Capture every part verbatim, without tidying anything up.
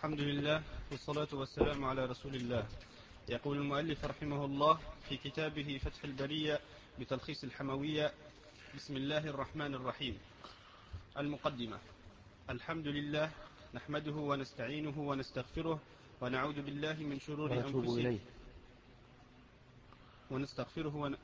الحمد لله والصلاة والسلام على رسول الله. يقول المؤلف رحمه الله في كتابه فتح البرية بتلخيص الحموية: بسم الله الرحمن الرحيم. المقدمة. الحمد لله نحمده ونستعينه ونستغفره ونعوذ بالله من شرور ونتوب أنفسنا إليه ونستغفره ون...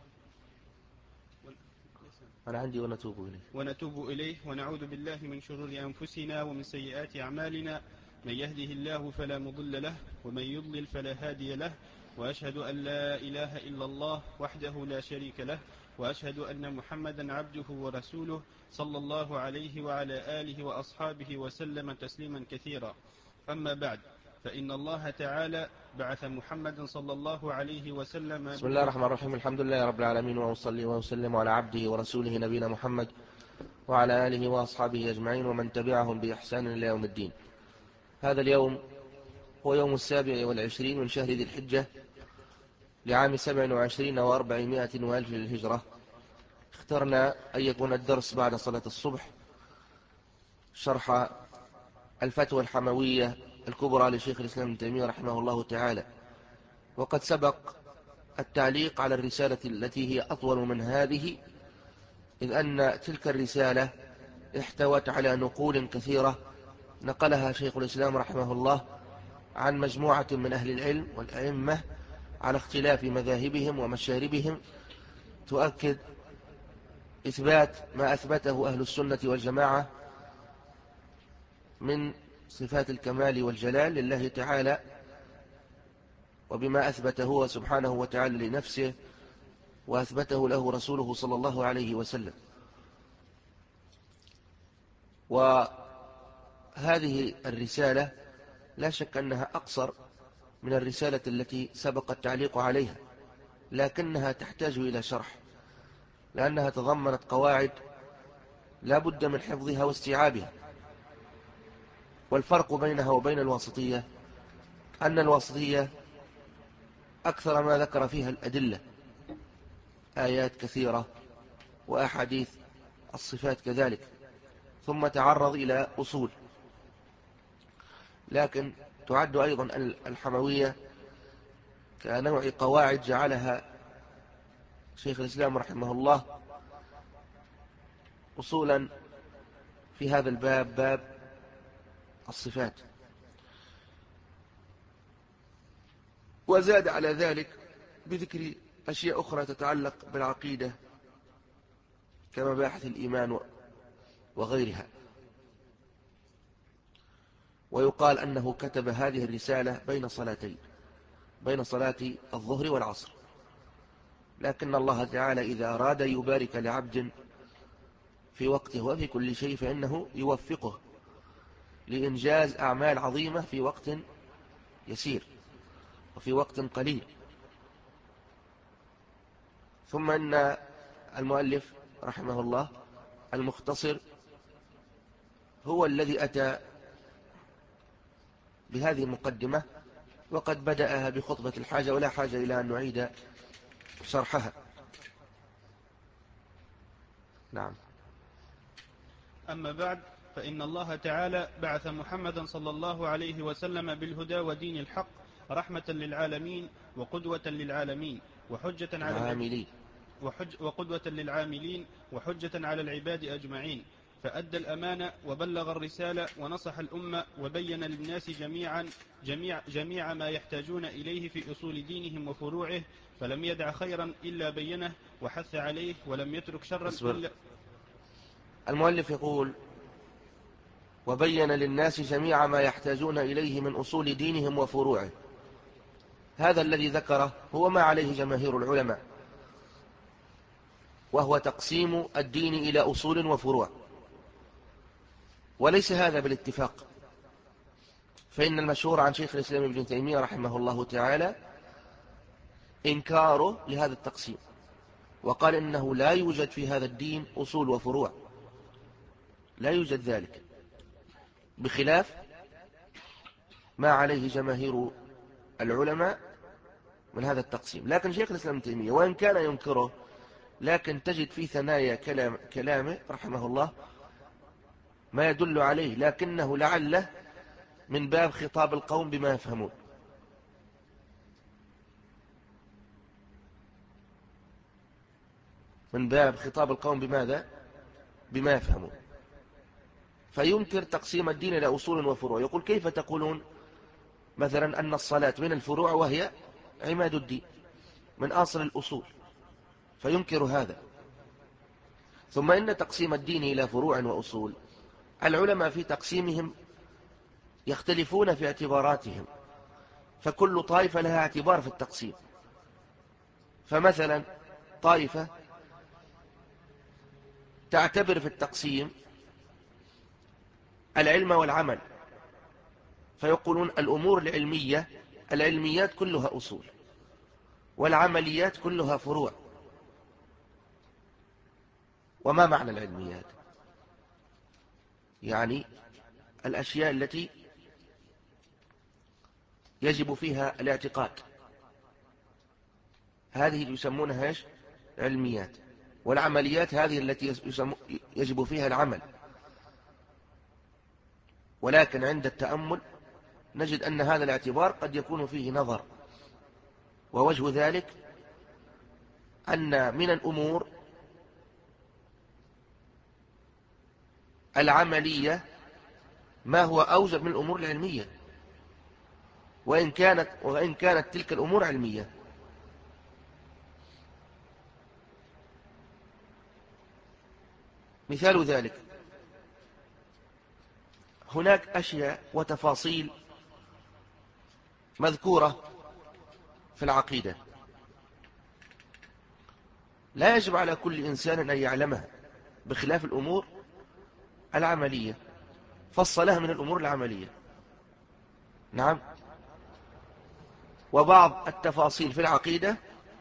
أنا عندي ونتوب إليه ونتوب إليه ونعوذ بالله من شرور أنفسنا ومن سيئات أعمالنا، من يهده الله فلا مضل له ومن يضلل فلا هادي له، وأشهد أن لا إله إلا الله وحده لا شريك له، وأشهد أن محمدا عبده ورسوله صلى الله عليه وعلى آله وأصحابه وسلم تسليما كثيرا. أما بعد، فإن الله تعالى بعث محمدا صلى الله عليه وسلم. بسم الله الرحمن الرحيم. الحمد لله رب العالمين، وأصلي وأسلم على عبده ورسوله نبينا محمد وعلى آله وأصحابه أجمعين ومن تبعهم بإحسان إلى يوم الدين. هذا اليوم هو يوم السابع والعشرين من شهر ذي الحجة لعام سبع وعشرين وأربعمائة وألف للهجرة. اخترنا أن يكون الدرس بعد صلاة الصبح، شرح الفتوى الحموية الكبرى لشيخ الإسلام ابن تيمية رحمه الله تعالى، وقد سبق التعليق على الرسالة التي هي أطول من هذه، إذ أن تلك الرسالة احتوت على نقول كثيرة نقلها شيخ الإسلام رحمه الله عن مجموعة من أهل العلم والأئمة على اختلاف مذاهبهم ومشاربهم، تؤكد إثبات ما أثبته أهل السنة والجماعة من صفات الكمال والجلال لله تعالى، وبما أثبته هو سبحانه وتعالى لنفسه وأثبته له رسوله صلى الله عليه وسلم. وهذه الرسالة لا شك أنها أقصر من الرسالة التي سبق التعليق عليها، لكنها تحتاج إلى شرح، لأنها تضمنت قواعد لا بد من حفظها واستيعابها. والفرق بينها وبين الواسطية أن الواسطية أكثر ما ذكر فيها الأدلة، آيات كثيرة وأحاديث الصفات كذلك، ثم تعرض إلى أصول. لكن تعد أيضا الحموية كنوع قواعد جعلها شيخ الإسلام رحمه الله أصولا في هذا الباب، باب الصفات. وزاد على ذلك بذكر أشياء أخرى تتعلق بالعقيدة كمباحث الإيمان وغيرها. ويقال أنه كتب هذه الرسالة بين صلاتين، بين صلاة الظهر والعصر، لكن الله تعالى إذا أراد يبارك لعبد في وقته وفي كل شيء فإنه يوفقه لإنجاز أعمال عظيمة في وقت يسير وفي وقت قليل. ثم إن المؤلف رحمه الله المختصر هو الذي أتى بهذه المقدمة، وقد بدأها بخطبة الحاجة ولا حاجة إلى أن نعيد شرحها. نعم. أما بعد، فإن الله تعالى بعث محمدا صلى الله عليه وسلم بالهدى ودين الحق رحمة للعالمين وقدوة للعالمين وحجة على العالمين وحج وقدوة للعاملين وحجة على العباد أجمعين، فأدى الأمانة وبلغ الرسالة ونصح الأمة وبين للناس جميعا جميع, جميع ما يحتاجون إليه في أصول دينهم وفروعه، فلم يدع خيرا إلا بينه وحث عليه، ولم يترك شرا إلا. المؤلف يقول: وبين للناس جميع ما يحتاجون إليه من أصول دينهم وفروعه. هذا الذي ذكره هو ما عليه جماهير العلماء، وهو تقسيم الدين إلى أصول وفروع، وليس هذا بالاتفاق، فإن المشهور عن شيخ الإسلام ابن تيمية رحمه الله تعالى إنكاره لهذا التقسيم، وقال إنه لا يوجد في هذا الدين أصول وفروع، لا يوجد ذلك، بخلاف ما عليه جماهير العلماء من هذا التقسيم. لكن شيخ الإسلام ابن تيمية وإن كان ينكره، لكن تجد في ثنايا كلام كلامه رحمه الله ما يدل عليه، لكنه لعله من باب خطاب القوم بما يفهمون. من باب خطاب القوم بماذا؟ بما يفهمون. فينكر تقسيم الدين إلى أصول وفروع، يقول كيف تقولون مثلا أن الصلاة من الفروع وهي عماد الدين من أصل الأصول، فينكر هذا. ثم إن تقسيم الدين إلى فروع وأصول العلماء في تقسيمهم يختلفون في اعتباراتهم، فكل طائفة لها اعتبار في التقسيم. فمثلا طائفة تعتبر في التقسيم العلم والعمل، فيقولون الأمور العلمية العلميات كلها أصول، والعمليات كلها فروع. وما معنى العلميات؟ يعني الأشياء التي يجب فيها الاعتقاد، هذه يسمونها ايش؟ علميات. والعمليات هذه التي يجب فيها العمل. ولكن عند التأمل نجد أن هذا الاعتبار قد يكون فيه نظر، ووجه ذلك أن من الأمور العملية ما هو أوجب من الأمور العلمية، وإن كانت, وإن كانت تلك الأمور علمية. مثال ذلك هناك أشياء وتفاصيل مذكورة في العقيدة لا يجب على كل إنسان أن يعلمها، بخلاف الأمور العملية، فالصلاة من الأمور العملية. نعم. وبعض التفاصيل في العقيدة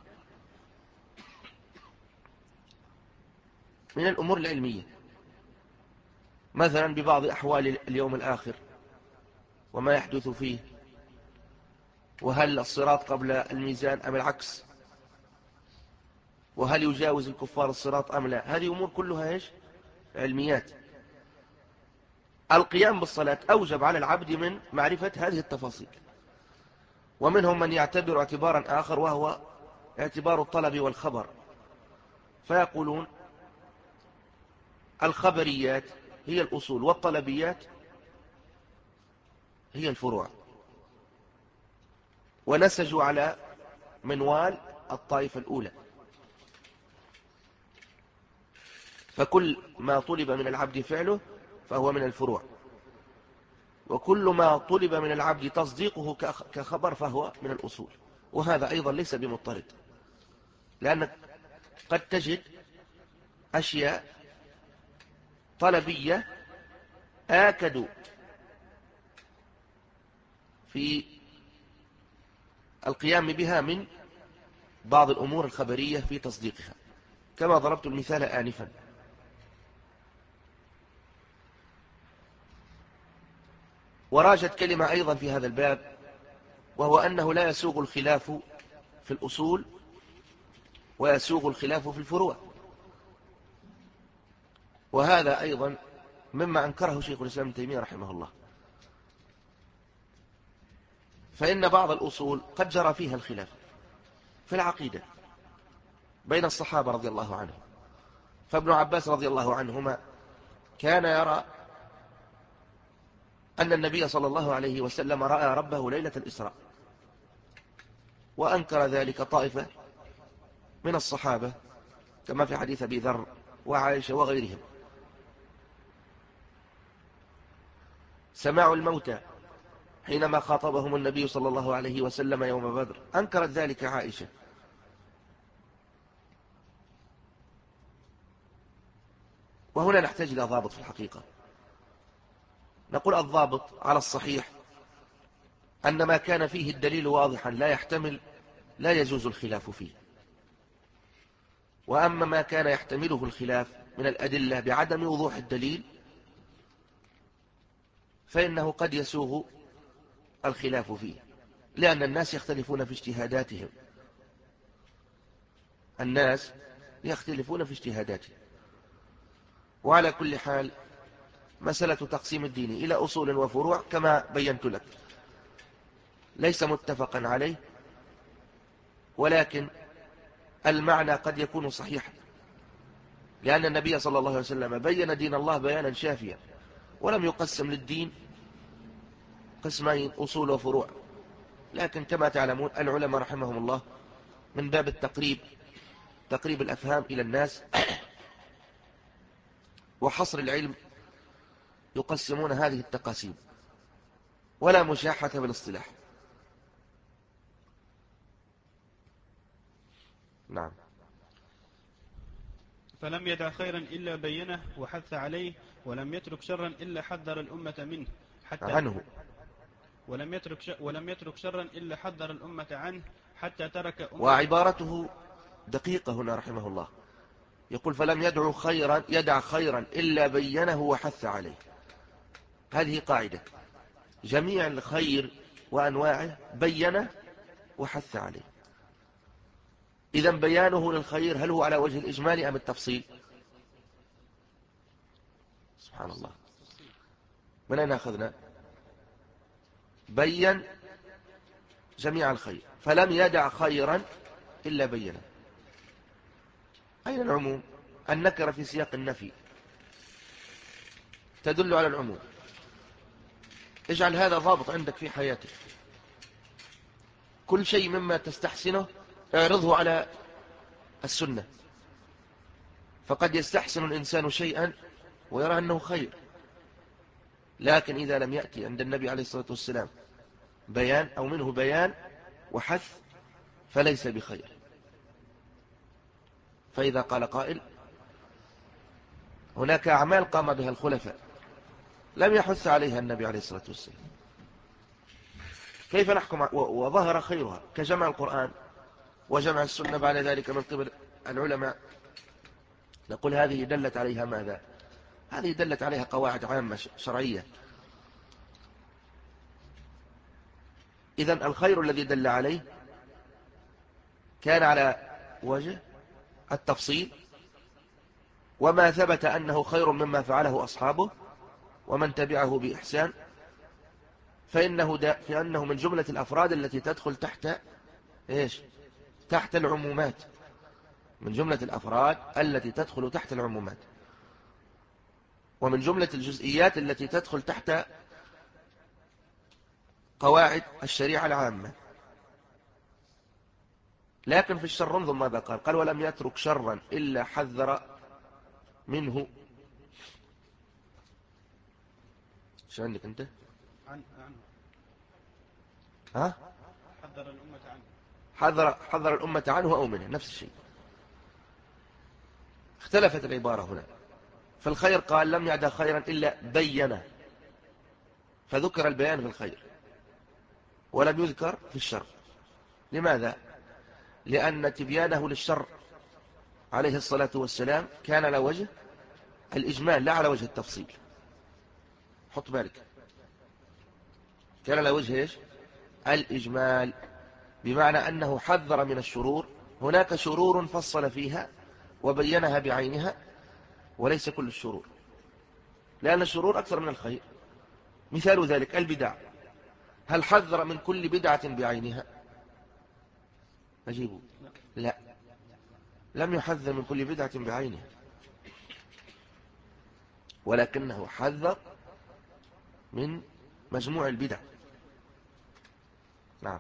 من الأمور العلمية، مثلا ببعض أحوال اليوم الآخر وما يحدث فيه، وهل الصراط قبل الميزان أم العكس، وهل يجاوز الكفار الصراط أم لا. هذه أمور كلها إيش؟ علميات. القيام بالصلاة أوجب على العبد من معرفة هذه التفاصيل. ومنهم من يعتبر اعتبارا آخر، وهو اعتبار الطلب والخبر، فيقولون الخبريات هي الأصول والطلبيات هي الفروع، ونسجوا على منوال الطائفة الأولى. فكل ما طلب من العبد فعله فهو من الفروع، وكل ما طلب من العبد تصديقه كخبر فهو من الأصول. وهذا أيضا ليس بمضطرد، لأنك قد تجد أشياء طلبية آكدوا في القيام بها من بعض الأمور الخبرية في تصديقها، كما ضربت المثال آنفا. وراجت كلمة أيضا في هذا الباب، وهو أنه لا يسوغ الخلاف في الأصول ويسوغ الخلاف في الفروع. وهذا أيضا مما أنكره شيخ الإسلام ابن تيمية رحمه الله، فإن بعض الأصول قد جرى فيها الخلاف في العقيدة بين الصحابة رضي الله عنهم. فابن عباس رضي الله عنهما كان يرى أن النبي صلى الله عليه وسلم رأى ربه ليلة الإسراء، وأنكر ذلك طائفة من الصحابة كما في حديث أبي ذر وعائشة وغيرهم. سماع الموتى حينما خاطبهم النبي صلى الله عليه وسلم يوم بدر، أنكرت ذلك عائشة. وهنا نحتاج إلى ضابط في الحقيقة. نقول الضابط على الصحيح أن ما كان فيه الدليل واضحا لا يحتمل لا يجوز الخلاف فيه، وأما ما كان يحتمله الخلاف من الأدلة بعدم وضوح الدليل فإنه قد يسوغ الخلاف فيه، لأن الناس يختلفون في اجتهاداتهم. الناس يختلفون في اجتهاداتهم. وعلى كل حال مسألة تقسيم الدين إلى أصول وفروع كما بينت لك ليس متفقا عليه، ولكن المعنى قد يكون صحيحا، لأن النبي صلى الله عليه وسلم بين دين الله بيانا شافيا، ولم يقسم للدين قسمين أصول وفروع. لكن كما تعلمون العلماء رحمهم الله من باب التقريب تقريب الأفهام إلى الناس وحصر العلم يقسمون هذه التقاسيم، ولا مشاحة بالاصطلاح. نعم. فلم يدع خيرا إلا بينه وحث عليه، ولم يترك شرا إلا حذر الأمة منه حتى عنه ولم يترك ش... ولم يترك شرا إلا حذر الأمة عنه حتى ترك أمة. وعبارته دقيقة هنا رحمه الله، يقول فلم يدع خيرا يدع خيرا إلا بينه وحث عليه. هذه قاعدة، جميع الخير وأنواعه بينه وحث عليه. إذن بيانه للخير هل هو على وجه الإجمال أم التفصيل؟ سبحان الله، من أين أخذنا؟ بين جميع الخير، فلم يدع خيرا إلا بينه. أين العموم؟ النكرة في سياق النفي تدل على العموم. اجعل هذا ضابط عندك في حياتك، كل شيء مما تستحسنه اعرضه على السنة، فقد يستحسن الإنسان شيئا ويرى أنه خير، لكن إذا لم يأتي عند النبي عليه الصلاة والسلام بيان أو منه بيان وحث فليس بخير. فإذا قال قائل هناك أعمال قام بها الخلفاء لم يحث عليها النبي عليه الصلاة والسلام، كيف نحكم؟ وظهر خيرها كجمع القرآن وجمع السنة بعد ذلك من قبل العلماء، نقول هذه دلت عليها ماذا؟ هذه دلت عليها قواعد عامة شرعية. إذن الخير الذي دل عليه كان على وجه التفصيل، وما ثبت أنه خير مما فعله أصحابه ومن تبعه بإحسان فإنه, فإنه من جملة الأفراد التي تدخل تحت إيش؟ تحت العمومات، من جملة الأفراد التي تدخل تحت العمومات، ومن جملة الجزئيات التي تدخل تحت قواعد الشريعة العامة. لكن في الشر انظر ماذا قال، قال ولم يترك شرا إلا حذر منه. شو عندك أنت؟ عن عنه. ها؟ حذر الأمة عنه. حذر, حذر الأمة عنه أو منه، نفس الشيء. اختلفت العبارة هنا، فالخير قال لم يعد خيرا إلا بينه، فذكر البيان في الخير ولم يذكر في الشر. لماذا؟ لأن تبيانه للشر عليه الصلاة والسلام كان على وجه الإجمال لا على وجه التفصيل. حط بالك، كان على وجه إيش؟ الإجمال، بمعنى أنه حذر من الشرور. هناك شرور فصل فيها وبينها بعينها، وليس كل الشرور، لأن الشرور أكثر من الخير. مثال ذلك البدع، هل حذر من كل بدعة بعينها؟ أجيبوا لا، لم يحذر من كل بدعة بعينها، ولكنه حذر من مجموع البدع. نعم.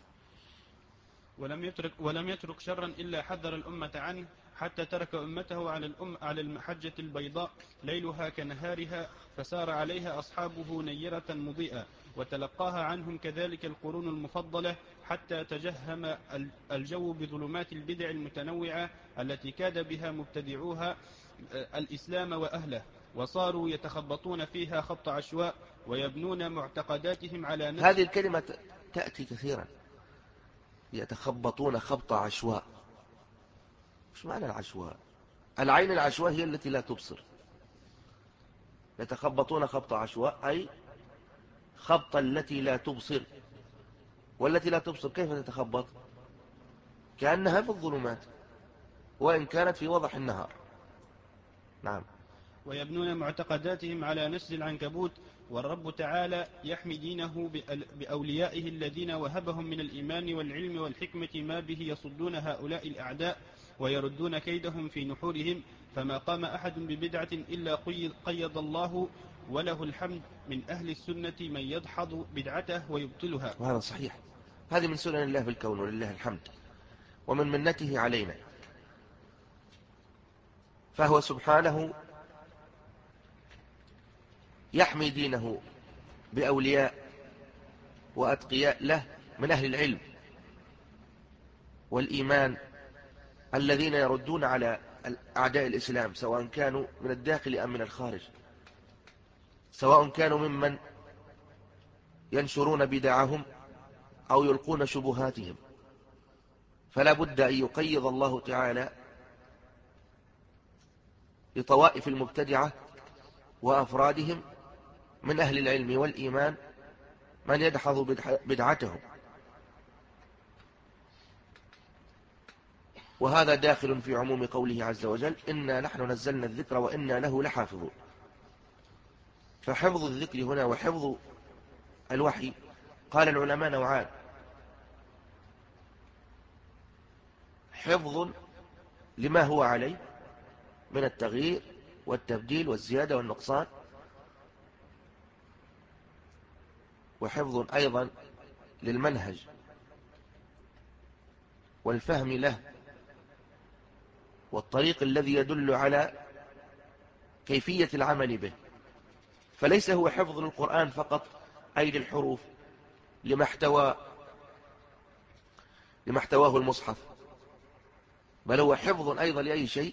ولم يترك ولم يترك شرا إلا حذر الأمة عنه حتى ترك أمته على الأم على المحجة البيضاء ليلها كنهارها، فسار عليها أصحابه نيرة مضيئة، وتلقاها عنهم كذلك القرون المفضلة، حتى تجهم الجو بظلمات البدع المتنوعة التي كاد بها مبتدعوها الإسلام وأهله، وصاروا يتخبطون فيها خبط عشواء ويبنون معتقداتهم على نفس. هذه الكلمة تأتي كثيرا، يتخبطون خبط عشواء. مش معنى العشواء؟ العين العشواء هي التي لا تبصر. يتخبطون خبط عشواء أي خبط التي لا تبصر، والتي لا تبصر كيف تتخبط؟ كأنها في الظلمات وإن كانت في وضح النهار. نعم. ويبنون معتقداتهم على نسج العنكبوت، والرب تعالى يحمي دينه بأوليائه الذين وهبهم من الإيمان والعلم والحكمة ما به يصدون هؤلاء الأعداء ويردون كيدهم في نحورهم. فما قام أحد ببدعة إلا قيض الله وله الحمد من أهل السنة من يدحض بدعته ويبطلها. وهذا صحيح، هذه من سنن الله في الكون ولله الحمد ومن منته علينا. فهو سبحانه يحمي دينه بأولياء وأتقياء له من أهل العلم والإيمان الذين يردون على أعداء الإسلام، سواء كانوا من الداخل أم من الخارج، سواء كانوا ممن ينشرون بدعهم أو يلقون شبهاتهم. فلا بد أن يقيض الله تعالى لطوائف المبتدعة وأفرادهم من أهل العلم والإيمان من يدحض بدعتهم، وهذا داخل في عموم قوله عز وجل: إنا نحن نزلنا الذكر وإنا له لحافظون. فحفظ الذكر هنا وحفظ الوحي قال العلماء نوعان: حفظ لما هو عليه من التغيير والتبديل والزيادة والنقصان، وحفظ أيضا للمنهج والفهم له والطريق الذي يدل على كيفية العمل به. فليس هو حفظ القرآن فقط أي للحروف لما احتوى لما احتواه المصحف، بل هو حفظ أيضا لأي شيء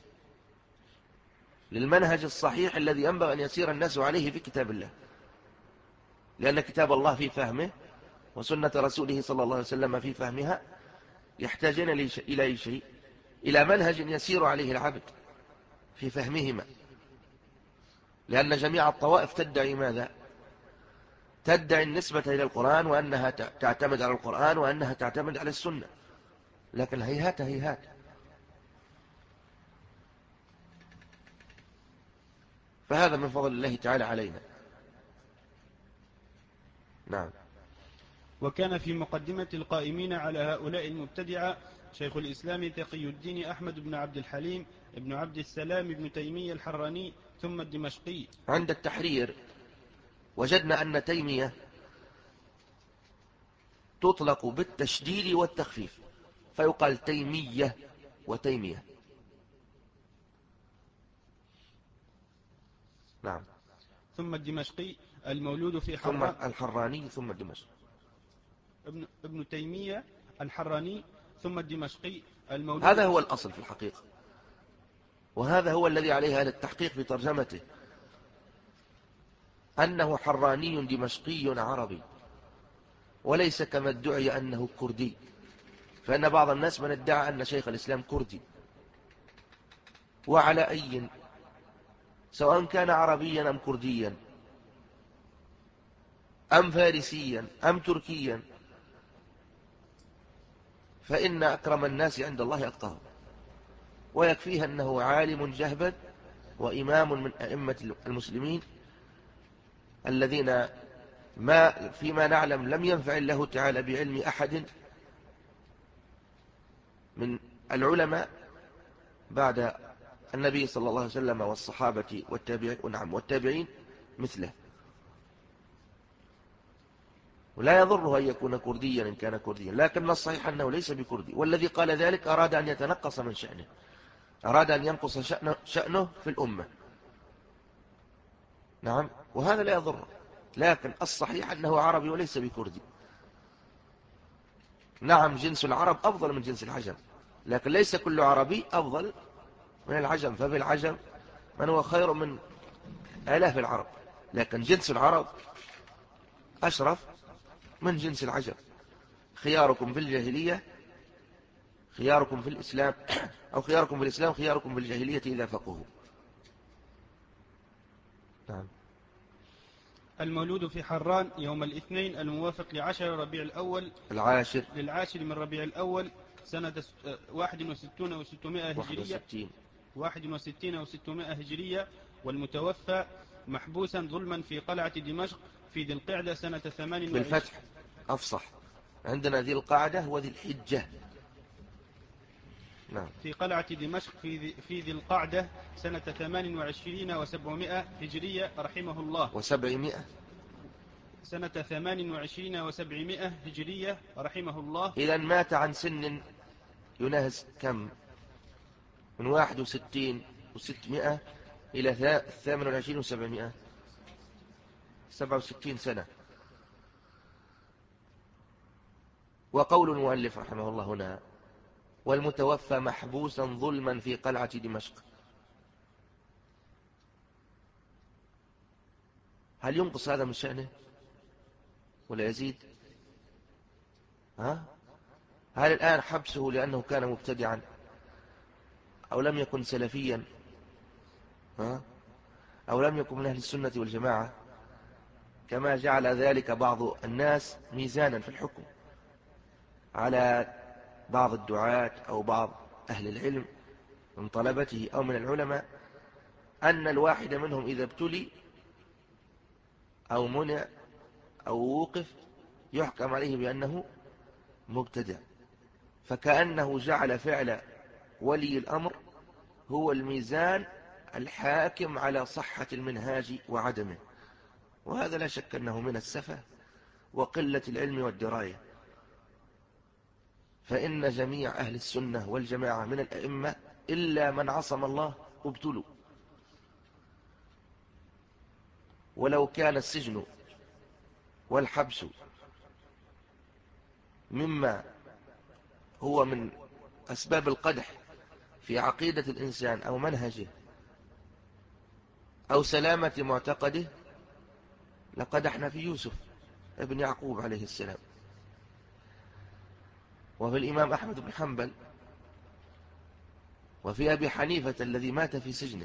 للمنهج الصحيح الذي ينبغي أن يسير الناس عليه في كتاب الله، لأن كتاب الله في فهمه وسنة رسوله صلى الله عليه وسلم في فهمها يحتاجون إلى أي شيء؟ إلى منهج يسير عليه العبد في فهمهما، لأن جميع الطوائف تدعي ماذا؟ تدعي النسبة إلى القرآن وأنها تعتمد على القرآن وأنها تعتمد على السنة، لكن هيهات هيهات. فهذا من فضل الله تعالى علينا. نعم. وكان في مقدمة القائمين على هؤلاء المبتدعة شيخ الإسلام تقي الدين أحمد بن عبد الحليم ابن عبد السلام ابن تيمية الحراني ثم الدمشقي. عند التحرير وجدنا أن تيمية تطلق بالتشديد والتخفيف، فيقال تيمية وتيمية. نعم. ثم الدمشقي المولود في حران، ثم الحراني ثم الدمشقي. ابن, ابن تيمية الحراني ثم الدمشقي المولود. هذا هو الأصل في الحقيقة، وهذا هو الذي عليه أهل التحقيق في ترجمته، أنه حراني دمشقي عربي، وليس كما ادعي أنه كردي، فإن بعض الناس من ادعى أن شيخ الإسلام كردي. وعلى أي سواء كان عربيا أم كرديا أم فارسيا أم تركيا، فإن أكرم الناس عند الله أتقاهم، ويكفيه أنه عالم جهبذ وإمام من أئمة المسلمين الذين ما فيما نعلم لم ينفع الله تعالى بعلم أحد من العلماء بعد النبي صلى الله عليه وسلم والصحابة والتابعين ونعم والتابعين مثله. ولا يضره أن يكون كرديا إن كان كرديا، لكن الصحيح أنه ليس بكردي، والذي قال ذلك أراد أن يتنقص من شأنه، أراد أن ينقص شأنه, شأنه في الأمة. نعم، وهذا لا يضره، لكن الصحيح أنه عربي وليس بكردي. نعم، جنس العرب أفضل من جنس العجم، لكن ليس كل عربي أفضل من العجم، ففي العجم من هو خير من آلاف العرب، لكن جنس العرب أشرف من جنس العجم. خياركم في الجاهلية خياركم في الإسلام، أو خياركم في الإسلام خياركم في الجاهلية إذا فقهوا. نعم. المولود في حران يوم الاثنين الموافق لعشر ربيع الأول العاشر للعاشر من ربيع الأول سنة واحد وستون وستمائة هجرية واحد وستين وستمائة هجرية، والمتوفى محبوسا ظلما في قلعة دمشق في ذي القعدة سنة ثمان وعشرين. بالفتح أفصح، عندنا ذي القعدة وذي الحجة. نعم. في قلعة دمشق في ذي, في ذي القعدة سنة ثمان وعشرين وسبعمائة هجرية رحمه الله. وسبعمائة سنة ثمان وعشرين وسبعمائة هجرية رحمه الله. إذا مات عن سن يناهز كم؟ من واحد وستين وستمائة إلى ثمان وعشرين وسبعمائة، سبعة وستين سنة. وقول المؤلف رحمه الله هنا: والمتوفى محبوسا ظلما في قلعة دمشق. هل ينقص هذا من شأنه ولا يزيد؟ ها؟ هل الآن حبسه لأنه كان مبتدعا أو لم يكن سلفيا، ها؟ أو لم يكن من أهل السنة والجماعة، كما جعل ذلك بعض الناس ميزانا في الحكم على بعض الدعاة أو بعض أهل العلم من طلبته أو من العلماء، أن الواحد منهم إذا ابتلي أو منع أو وقف يحكم عليه بأنه مبتدع، فكأنه جعل فعل ولي الأمر هو الميزان الحاكم على صحة المنهاج وعدمه، وهذا لا شك أنه من السفة وقلة العلم والدراية. فإن جميع أهل السنة والجماعة من الأئمة إلا من عصم الله ابتلوا، ولو كان السجن والحبس مما هو من أسباب القدح في عقيدة الإنسان أو منهجه أو سلامة معتقده لقدحنا في يوسف ابن يعقوب عليه السلام، وفي الإمام أحمد بن حنبل، وفي أبي حنيفة الذي مات في سجنه،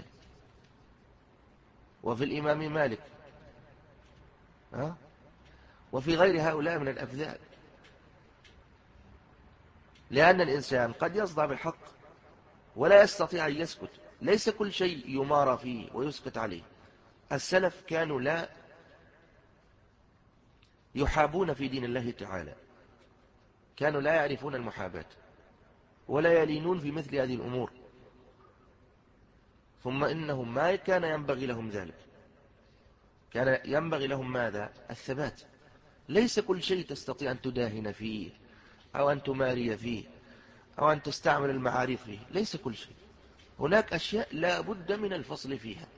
وفي الإمام مالك، ها؟ وفي غير هؤلاء من الأفذال. لأن الإنسان قد يصدع بالحق ولا يستطيع أن يسكت، ليس كل شيء يمارى فيه ويسكت عليه. السلف كانوا لا يحابون في دين الله تعالى، كانوا لا يعرفون المحاباة ولا يلينون في مثل هذه الأمور، ثم إنهم ما كان ينبغي لهم ذلك، كان ينبغي لهم ماذا؟ الثبات. ليس كل شيء تستطيع أن تداهن فيه أو أن تماري فيه أو أن تستعمل المعارف فيه، ليس كل شيء. هناك أشياء لا بد من الفصل فيها،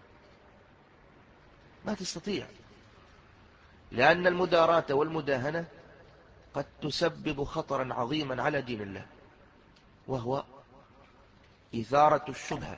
ما تستطيع، لأن المداراة والمداهنة قد تسبب خطرا عظيما على دين الله، وهو إثارة الشبهة،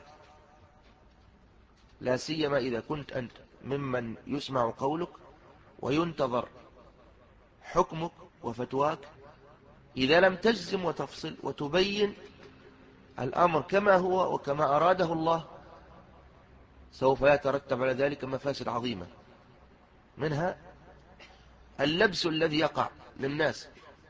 لا سيما إذا كنت أنت ممن يسمع قولك وينتظر حكمك وفتواك. إذا لم تجزم وتفصل وتبين الأمر كما هو وكما أراده الله، سوف يترتب على ذلك مفاسد عظيمة، منها اللبس الذي يقع للناس،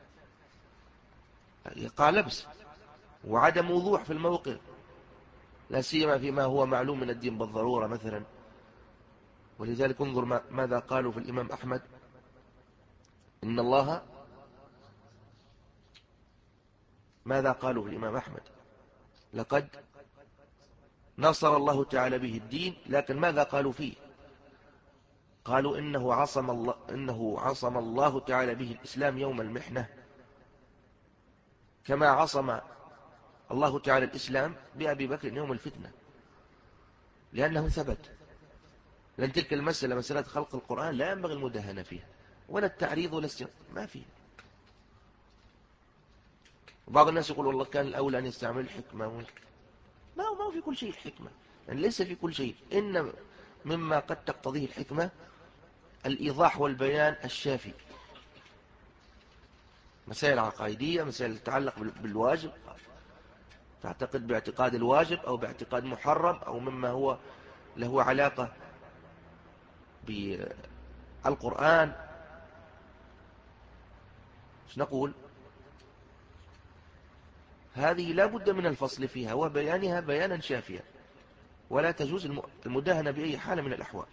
يقع لبس وعدم وضوح في الموقف، لا سيما فيما هو معلوم من الدين بالضرورة مثلا. ولذلك انظر ماذا قالوا في الإمام أحمد: إن الله، ماذا قالوا في الإمام أحمد؟ لقد نصر الله تعالى به الدين، لكن ماذا قالوا فيه؟ قالوا إنه عصم الله, إنه عصم الله تعالى به الإسلام يوم المحنة، كما عصم الله تعالى الإسلام بأبي بكر يوم الفتنة، لأنه ثبت. لأن تلك المسألة، مسألة خلق القرآن، لا ينبغي المداهنة فيها ولا التعريض ولا السياق، ما فيه. وبعض الناس يقول والله كان الأولى أن يستعمل الحكمة، ما هو ما في كل شيء الحكمة، يعني ليس في كل شيء. إن مما قد تقتضيه الحكمة الإيضاح والبيان الشافي، مسائل عقائدية، مسائل تتعلق بالواجب، تعتقد باعتقاد الواجب أو باعتقاد محرم أو مما هو له علاقة بالقرآن، ايش نقول؟ هذه لا بد من الفصل فيها وبيانها بيانا شافيا. ولا تجوز المداهنة بأي حال من الأحوال.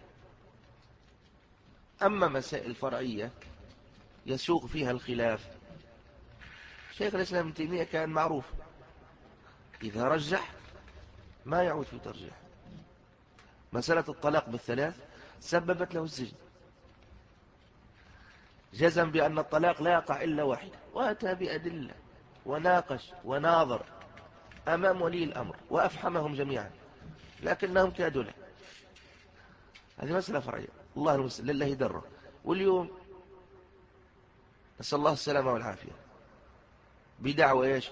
أما مسائل فرعية يسوق فيها الخلاف، شيخ الإسلام ابن تيمية كان معروف إذا رجح ما يعود في ترجيح. مسألة الطلاق بالثلاث سببت له السجن، جزم بأن الطلاق لا يقع إلا واحدة، وأتى بأدلة وناقش وناظر أمام ولي الأمر وأفحمهم جميعا، لكنهم كادوا له. هذه مسألة فرعية، الله المسلم لله دره. واليوم نسأل الله السلامة والعافية بدعوة إيش؟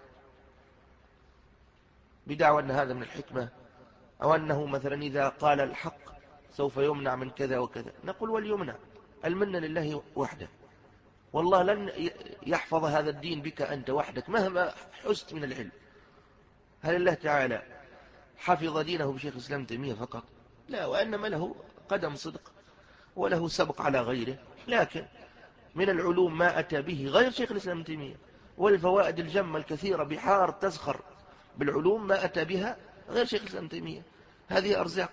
بدعوة أن هذا من الحكمة، أو أنه مثلا إذا قال الحق سوف يمنع من كذا وكذا. نقول وليمنع، المنة لله وحده، والله لن يحفظ هذا الدين بك أنت وحدك مهما حزت من العلم. هل الله تعالى حفظ دينه بشيخ الإسلام تيمية فقط؟ لا، وإنما له قدم صدق وله سبق على غيره، لكن من العلوم ما أتى به غير شيخ الإسلام تيمية، والفوائد الجمة الكثيرة بحار تزخر بالعلوم ما أتى بها غير شيخ الإسلام تيمية. هذه أرزاق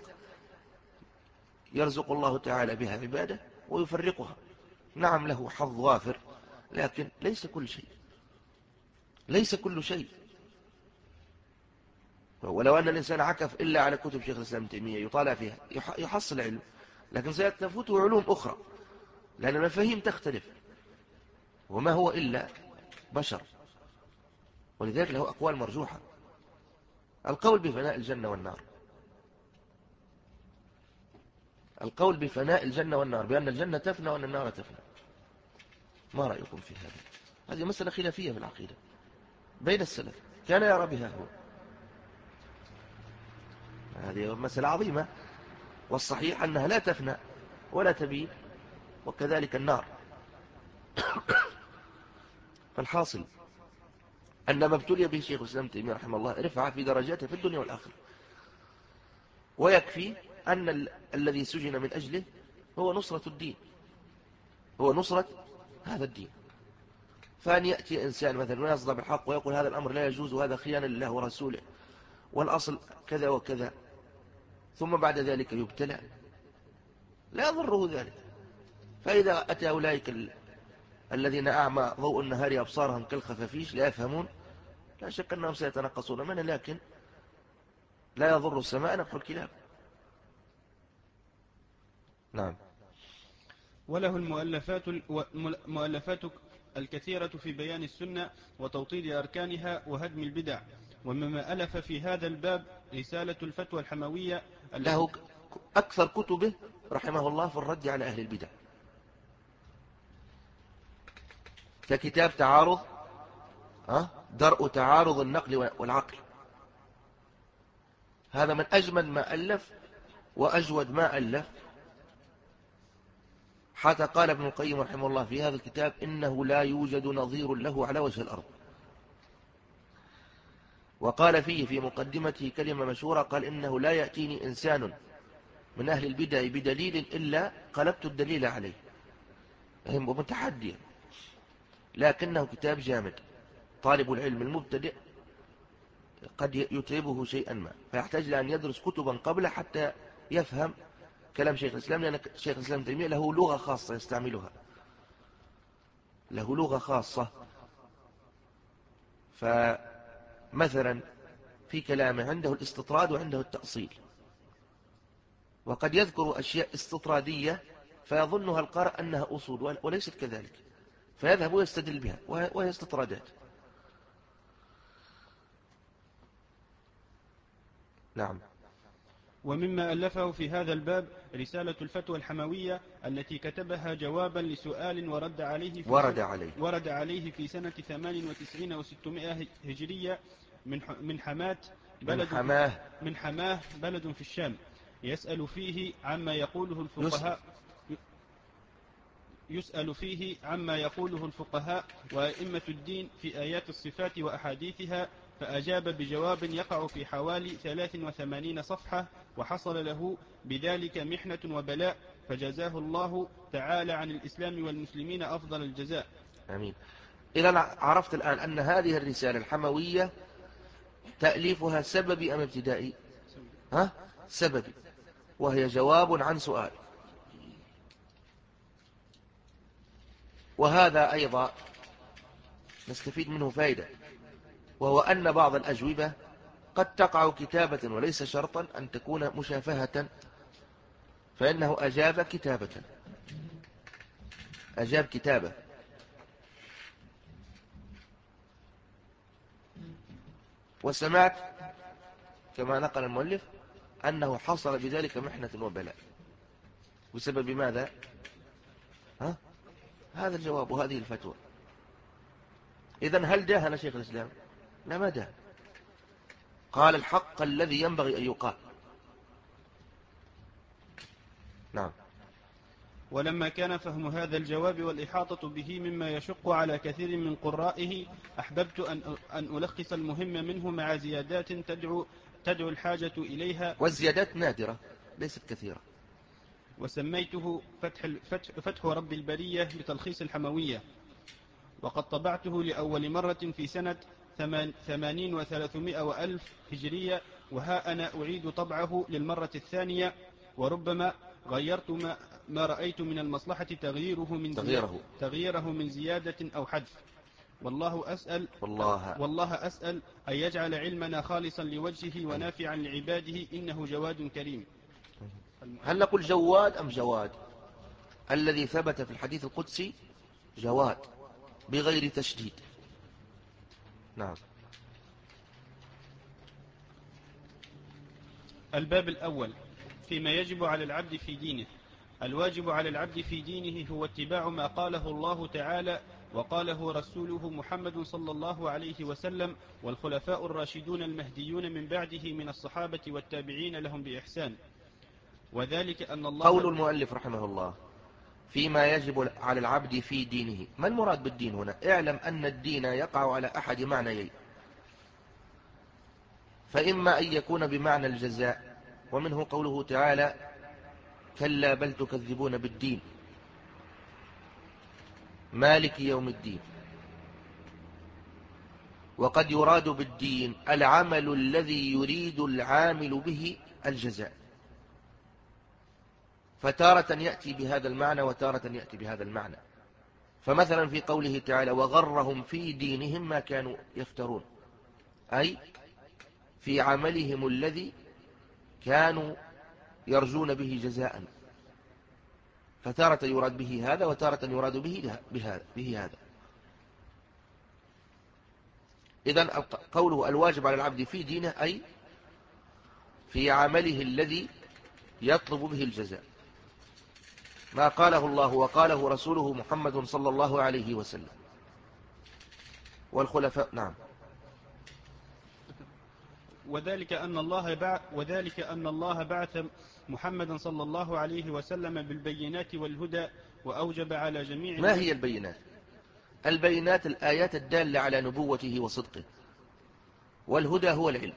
يرزق الله تعالى بها عباده ويفرقها. نعم له حظ وافر، لكن ليس كل شيء، ليس كل شيء. ولو أن الإنسان عكف إلا على كتب شيخ الإسلام تيمية يطالع فيها يحصل علم، لكن سيتفوته علوم أخرى، لأن المفاهيم تختلف، وما هو إلا بشر. ولذلك له أقوال مرجوحة. القول بفناء الجنة والنار، القول بفناء الجنة والنار، بأن الجنة تفنى وأن النار تفنى، ما رأيكم في هذا؟ هذه مسألة خلافية في العقيدة بين السلف، كان يرى بها هو. هذه مسألة عظيمة، والصحيح أنها لا تفنى ولا تبيد، وكذلك النار. فالحاصل أن ما ابتلي به شيخ الإسلام تيمية رحمه الله رفع في درجاته في الدنيا والآخرة. ويكفي أن ال... الذي سجن من أجله هو نصرة الدين، هو نصرة هذا الدين. فأن يأتي إنسان مثلا ويصدى بالحق ويقول هذا الأمر لا يجوز وهذا خيانة لله ورسوله والأصل كذا وكذا، ثم بعد ذلك يبتلى، لا يضره ذلك. فإذا أتى أولئك ال... الذين أعمى ضوء النهار أبصارهم كالخفافيش لا يفهمون، لا شك أنهم سيتنقصون منه، لكن لا يضر السماء نفح الكلاب. نعم. وله المؤلفات المؤلفات الكثيرة في بيان السنة وتوطيد أركانها وهدم البدع. ومما ألف في هذا الباب رسالة الفتوى الحموية، له أكثر كتبه رحمه الله في الرد على أهل البدع، ككتاب تعارض درء تعارض النقل والعقل، هذا من أجمل ما ألف وأجود ما ألف. حتى قال ابن القيم رحمه الله في هذا الكتاب إنه لا يوجد نظير له على وجه الأرض. وقال فيه في مقدمته كلمة مشهورة، قال إنه لا يأتيني إنسان من أهل البدع بدليل إلا قلبت الدليل عليه، هم متحديا، لكنه كتاب جامد. طالب العلم المبتدئ قد يتعبه شيئا ما، فيحتاج لأن يدرس كتبا قبله حتى يفهم كلام شيخ الإسلام، لأن شيخ الإسلام تيمية له لغة خاصة يستعملها، له لغة خاصة. فمثلا في كلامه عنده الاستطراد وعنده التأصيل، وقد يذكر أشياء استطرادية فيظنها القارئ أنها أصول وليست كذلك، فيذهب ويستدل بها وهي استطرادات. نعم. ومما ألفه في هذا الباب رسالة الفتوى الحموية التي كتبها جوابا لسؤال ورد عليه في ورد عليه ورد عليه في سنة ثمان وتسعين وستمائة هجرية من من حماة بلد من حماه من حماه بلد في الشام، يسأل فيه عما يقوله الفقهاء يسأل فيه عما يقوله الفقهاء وأئمة الدين في آيات الصفات وأحاديثها، فأجاب بجواب يقع في حوالي ثلاث وثمانين صفحة، وحصل له بذلك محنة وبلاء، فجزاه الله تعالى عن الإسلام والمسلمين أفضل الجزاء. آمين. إذا عرفت الآن أن هذه الرسالة الحموية تأليفها سببي أم ابتدائي؟ ها سببي، وهي جواب عن سؤال. وهذا أيضا نستفيد منه فائدة، وهو أن بعض الأجوبة قد تقع كتابة وليس شرطا أن تكون مشافهة، فإنه أجاب كتابة، أجاب كتابة. وسمعت كما نقل المؤلف أنه حصل بذلك محنة وبلاء، بسبب ماذا؟ ها؟ هذا الجواب وهذه الفتوى. إذن هل داهن شيخ الإسلام؟ لا، ما داهن، قال الحق الذي ينبغي أن يقال. نعم. ولما كان فهم هذا الجواب والإحاطة به مما يشق على كثير من قرائه، أحببت أن أن ألخص المهم منه مع زيادات تدعو تدعو الحاجة إليها، والزيادات نادرة ليست كثيرة. وسميته فتح, فتح, فتح رب البرية بتلخيص الحموية، وقد طبعته لأول مرة في سنة ثمانين وثلاثمائة وألف هجرية، وها أنا أعيد طبعه للمرة الثانية، وربما غيرت ما, ما رأيت من المصلحة تغييره من, تغييره. تغييره من زيادة أو حذف. والله أسأل والله, والله أسأل أن يجعل علمنا خالصا لوجهه ونافعا لعباده، إنه جواد كريم. هل نقول جواد أم جواد؟ الذي ثبت في الحديث القدسي جواد بغير تشديد. نعم. الباب الأول فيما يجب على العبد في دينه. الواجب على العبد في دينه هو اتباع ما قاله الله تعالى وقاله رسوله محمد صلى الله عليه وسلم والخلفاء الراشدون المهديون من بعده من الصحابة والتابعين لهم بإحسان. وذلك أن الله قول المؤلف رحمه الله فيما يجب على العبد في دينه، ما المراد بالدين هنا؟ اعلم أن الدين يقع على أحد معنيين، فإما أن يكون بمعنى الجزاء، ومنه قوله تعالى كلا بل تكذبون بالدين مالك يوم الدين. وقد يراد بالدين العمل الذي يريد العامل به الجزاء، فتارة يأتي بهذا المعنى وتارة يأتي بهذا المعنى. فمثلا في قوله تعالى وغرهم في دينهم ما كانوا يفترون، أي في عملهم الذي كانوا يرجون به جزاء، فتارة يراد به هذا وتارة يراد به, به هذا. إذن قوله الواجب على العبد في دينه أي في عمله الذي يطلب به الجزاء، ما قاله الله وقاله رسوله محمد صلى الله عليه وسلم والخلفاء. نعم. وذلك أن الله بعث وذلك أن الله بعث محمدا صلى الله عليه وسلم بالبينات والهدى، وأوجب على جميع. ما هي البينات؟ البينات الآيات الدالة على نبوته وصدقه، والهدى هو العلم.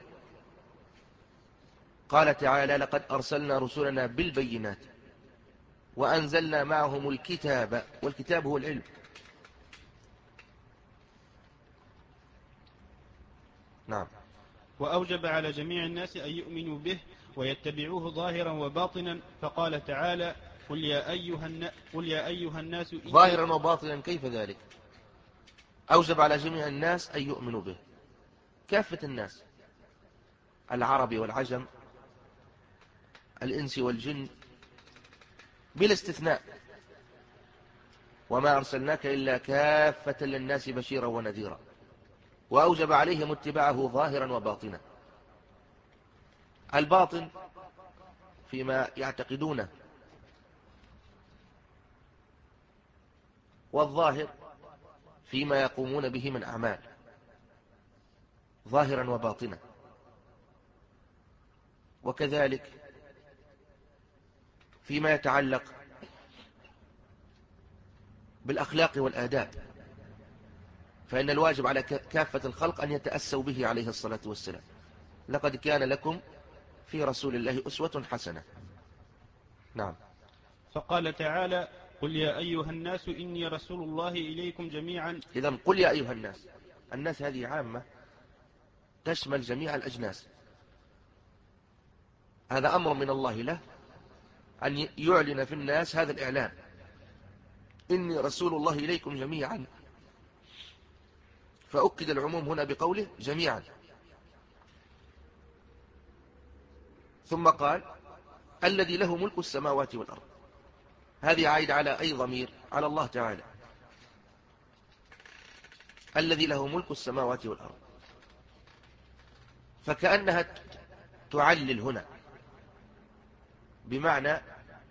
قال تعالى لقد أرسلنا رسلنا بالبينات وأنزلنا معهم الكتاب، والكتاب هو العلم. نعم. وأوجب على جميع الناس أن يؤمنوا به ويتبعوه ظاهرا وباطنا، فقال تعالى قل يا أيها, قل يا أيها الناس ظاهرا وباطنا. كيف ذلك؟ أوجب على جميع الناس أن يؤمنوا به، كافة الناس، العرب والعجم، الإنس والجن، بلا استثناء. وما أرسلناك إلا كافة للناس بشيرا ونذيرا. وأوجب عليهم اتباعه ظاهرا وباطنا. الباطن فيما يعتقدونه، والظاهر فيما يقومون به من أعمال، ظاهرا وباطنا. وكذلك فيما يتعلق بالأخلاق والآداب، فإن الواجب على كافة الخلق أن يتأسوا به عليه الصلاة والسلام. لقد كان لكم في رسول الله أسوة حسنة. نعم. فقال تعالى قل يا أيها الناس إني رسول الله إليكم جميعا. إذن قل يا أيها الناس، الناس هذه عامة تشمل جميع الأجناس، هذا أمر من الله له أن يعلن في الناس هذا الإعلان: إني رسول الله إليكم جميعا. فأكد العموم هنا بقوله جميعا. ثم قال: الذي له ملك السماوات والأرض. هذه عائد على أي ضمير؟ على الله تعالى. الذي له ملك السماوات والأرض، فكأنها تعلل هنا، بمعنى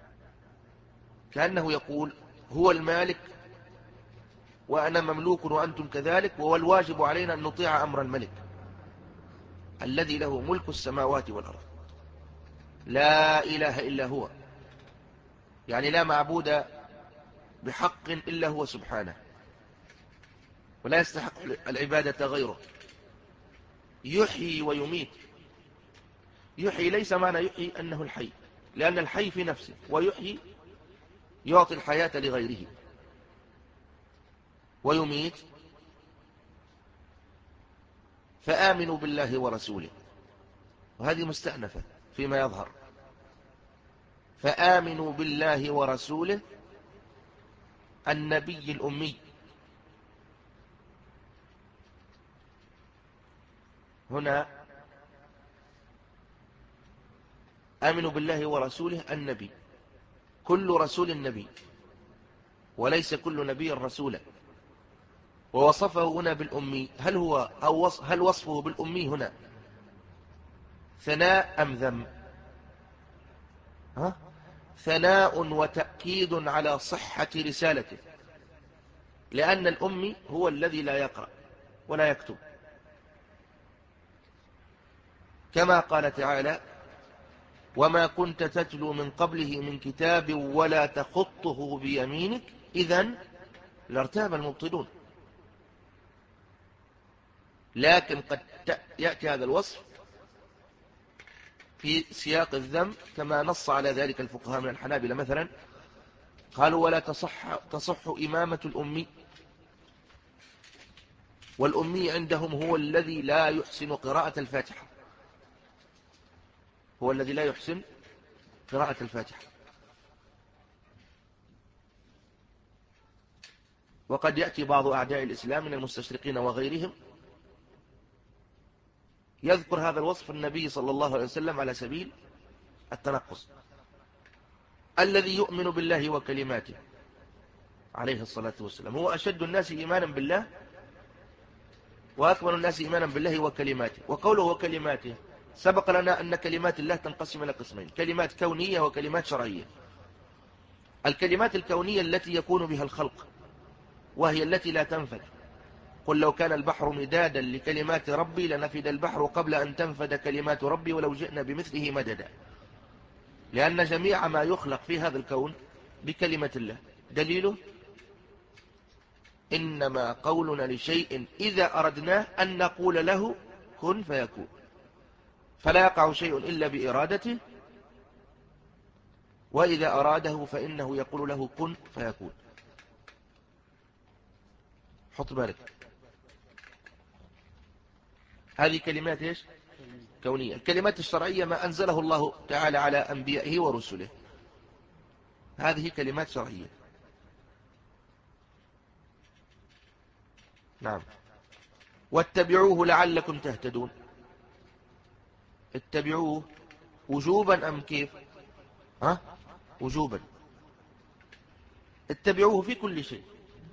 كأنه يقول: هو المالك وأنا مملوك وأنتم كذلك، وهو الواجب علينا أن نطيع أمر الملك الذي له ملك السماوات والأرض، لا إله إلا هو، يعني لا معبود بحق إلا هو سبحانه، ولا يستحق العبادة غيره. يحيي ويميت. يحيي ليس معنى يحيي أنه الحي، لأن الحي في نفسه، ويحيي يعطي الحياة لغيره. ويميت، فآمنوا بالله ورسوله، وهذه مستأنفة فيما يظهر. فآمنوا بالله ورسوله النبي الأمي. هنا آمنوا بالله ورسوله النبي، كل رسول نبي، وليس كل نبي رسولا. ووصفه هنا بالأمي، هل هو أو وصف هل وصفه بالأمي هنا ثناء أم ذم؟ ها؟ ثناء وتأكيد على صحة رسالته، لأن الأمي هو الذي لا يقرأ ولا يكتب، كما قال تعالى: وما كنت تتلو من قبله من كتاب ولا تخطه بيمينك إذن لارتاب المبطلون. لكن قد يأتي هذا الوصف في سياق الذم، كما نص على ذلك الفقهاء من الحنابلة مثلا، قالوا: ولا تصح, تصح إمامة الأمي. والأمي عندهم هو الذي لا يحسن قراءة الفاتحة، هو الذي لا يحسن قراءة الفاتحة. وقد يأتي بعض أعداء الإسلام من المستشرقين وغيرهم يذكر هذا الوصف النبي صلى الله عليه وسلم على سبيل التنقص: الذي يؤمن بالله وكلماته عليه الصلاة والسلام، هو أشد الناس إيمانا بالله وأكمل الناس إيمانا بالله وكلماته. وقوله وكلماته، سبق لنا أن كلمات الله تنقسم إلى قسمين: كلمات كونية وكلمات شرعية. الكلمات الكونية التي يكون بها الخلق، وهي التي لا تنفذ. قل لو كان البحر مدادا لكلمات ربي لنفد البحر قبل أن تنفد كلمات ربي ولو جئنا بمثله مددا. لأن جميع ما يخلق في هذا الكون بكلمة الله. دليله: إنما قولنا لشيء إذا أردناه أن نقول له كن فيكون. فلا يقع شيء إلا بإرادته، وإذا أراده فإنه يقول له كن فيكون. حط بالك، هذه كلمات إيش؟ كونية. الكلمات الشرعية ما أنزله الله تعالى على أنبيائه ورسله، هذه كلمات شرعية. نعم. واتبعوه لعلكم تهتدون. اتبعوه وجوبا أم كيف؟ ها؟ وجوبا. اتبعوه في كل شيء.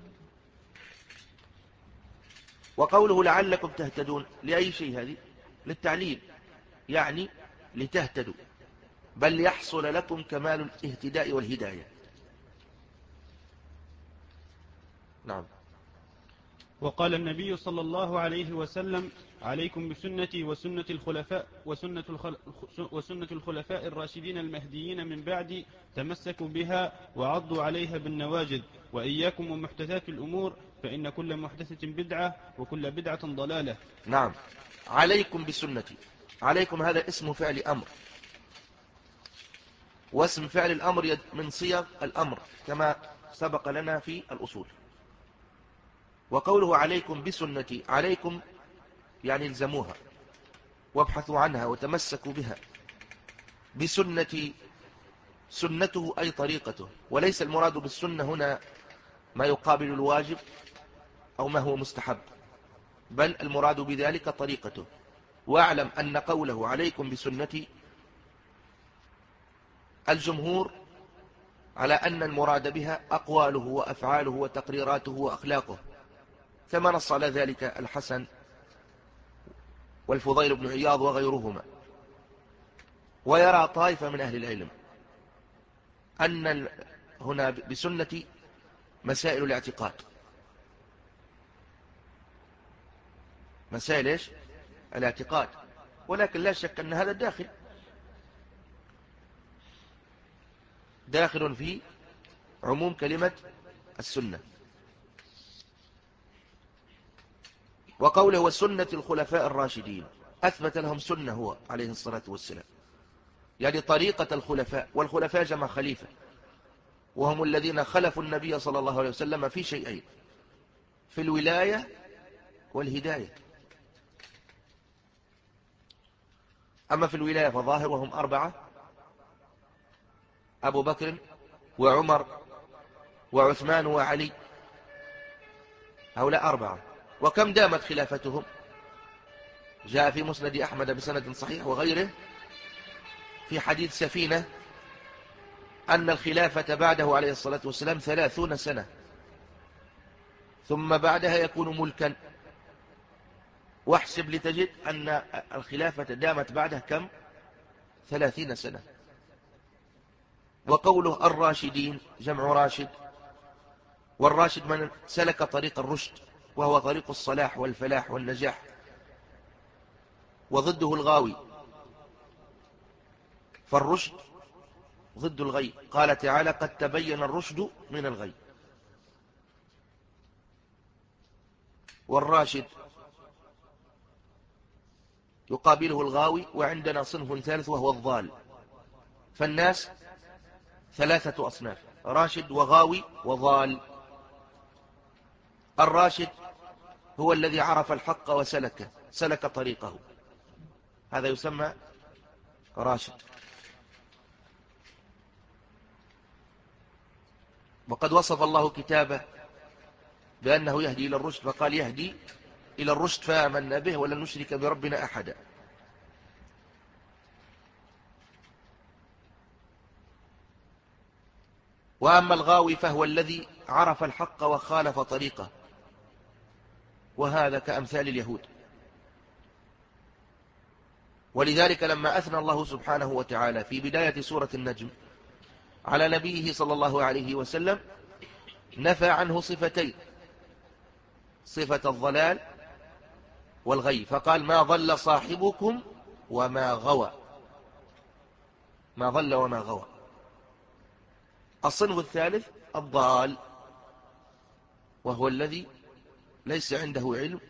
وقوله لعلكم تهتدون لأي شيء؟ هذه للتعليل، يعني لتهتدوا، بل يحصل لكم كمال الاهتداء والهداية. نعم. وقال النبي صلى الله عليه وسلم: عليكم بسنتي وسنة الخلفاء وسنة, الخل... وسنة الخلفاء الراشدين المهديين من بعدي، تمسكوا بها وعضوا عليها بالنواجذ، وإياكم ومحدثات الأمور، فإن كل محدثة بدعة وكل بدعة ضلالة. نعم. عليكم بسنتي. عليكم هذا اسم فعل أمر، واسم فعل الأمر من صيغ الأمر كما سبق لنا في الأصول. وقوله عليكم بسنتي، عليكم يعني الزموها وابحثوا عنها وتمسكوا بها. بسنة سنته أي طريقته، وليس المراد بالسنة هنا ما يقابل الواجب أو ما هو مستحب، بل المراد بذلك طريقته. واعلم أن قوله عليكم بسنتي الجمهور على أن المراد بها أقواله وأفعاله وتقريراته وأخلاقه، كما نص على ذلك الحسن والفضيل بن عياض وغيرهما. ويرى طائفة من أهل العلم أن هنا بسنة مسائل الاعتقاد، مسائل إيش؟ الاعتقاد، ولكن لا شك أن هذا داخل داخل في عموم كلمة السنة. وقوله وسنة الخلفاء الراشدين أثبت لهم سنة هو عليه الصلاة والسلام، يعني طريقة الخلفاء، والخلفاء جمع خليفة، وهم الذين خلفوا النبي صلى الله عليه وسلم في شيئين: في الولاية والهداية. أما في الولاية فظاهر وهم أربعة: أبو بكر وعمر وعثمان وعلي، هؤلاء أربعة. وكم دامت خلافتهم؟ جاء في مسند أحمد بسند صحيح وغيره في حديث سفينة أن الخلافة بعده عليه الصلاة والسلام ثلاثون سنة، ثم بعدها يكون ملكا. واحسب لتجد أن الخلافة دامت بعده كم؟ ثلاثين سنة. وقوله الراشدين جمع راشد، والراشد من سلك طريق الرشد، وهو طريق الصلاح والفلاح والنجاح، وضده الغاوي، فالرشد ضد الغي. قال تعالى قد تبين الرشد من الغي. والراشد يقابله الغاوي، وعندنا صنف ثالث وهو الضال. فالناس ثلاثة أصناف: راشد وغاوي وضال. الراشد هو الذي عرف الحق وسلكه، سلك طريقه، هذا يسمى راشد. وقد وصف الله كتابه بأنه يهدي إلى الرشد، فقال يهدي إلى الرشد فآمنا به ولن نشرك بربنا أحدا. وأما الغاوي فهو الذي عرف الحق وخالف طريقه، وهذا كأمثال اليهود. ولذلك لما أثنى الله سبحانه وتعالى في بداية سورة النجم على نبيه صلى الله عليه وسلم نفى عنه صفتين: صفة الضلال والغي، فقال ما ضل صاحبكم وما غوى، ما ضل وما غوى. الصنف الثالث الضال، وهو الذي ليس عنده علم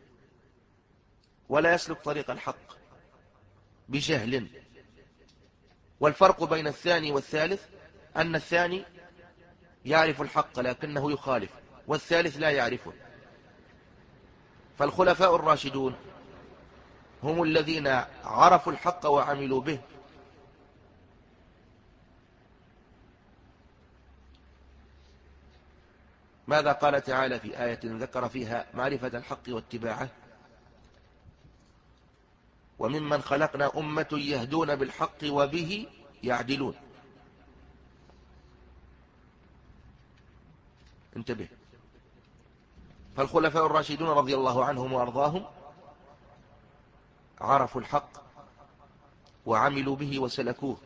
ولا يسلك طريق الحق بجهل. والفرق بين الثاني والثالث أن الثاني يعرف الحق لكنه يخالف، والثالث لا يعرفه. فالخلفاء الراشدون هم الذين عرفوا الحق وعملوا به. ماذا قال تعالى في آية ذكر فيها معرفة الحق واتباعه؟ وممن خلقنا أمة يهدون بالحق وبه يعدلون. انتبه. فالخلفاء الراشدون رضي الله عنهم وأرضاهم عرفوا الحق وعملوا به وسلكوه.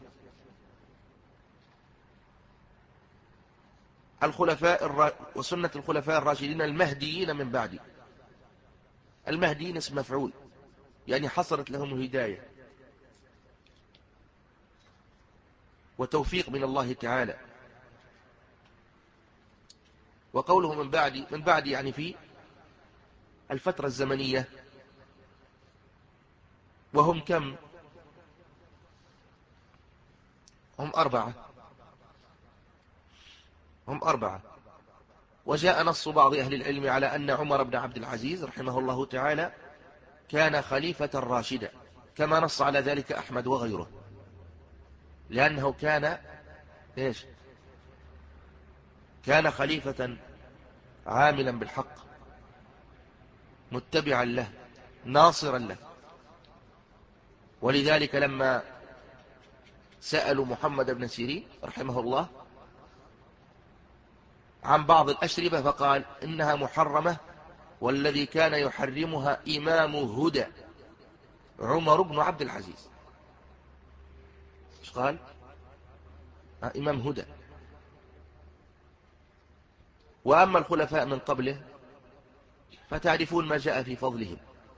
الخلفاء الر... وسنة الخلفاء الراشدين المهديين من بعد. المهديين اسم مفعول، يعني حصلت لهم الهداية وتوفيق من الله تعالى. وقوله من بعد، من بعد يعني في الفترة الزمنية. وهم كم؟ هم أربعة، هم أربعة. وجاء نص بعض أهل العلم على أن عمر بن عبد العزيز رحمه الله تعالى كان خليفة راشدا، كما نص على ذلك أحمد وغيره. لأنه كان إيش؟ كان خليفة عاملا بالحق، متبعا له، ناصرا له. ولذلك لما سألوا محمد بن سيرين رحمه الله عن بعض الأشربة فقال إنها محرمة، والذي كان يحرمها إمام هدى عمر بن عبد العزيز. ايش قال؟ آه إمام هدى. وأما الخلفاء من قبله فتعرفون ما جاء في فضلهم.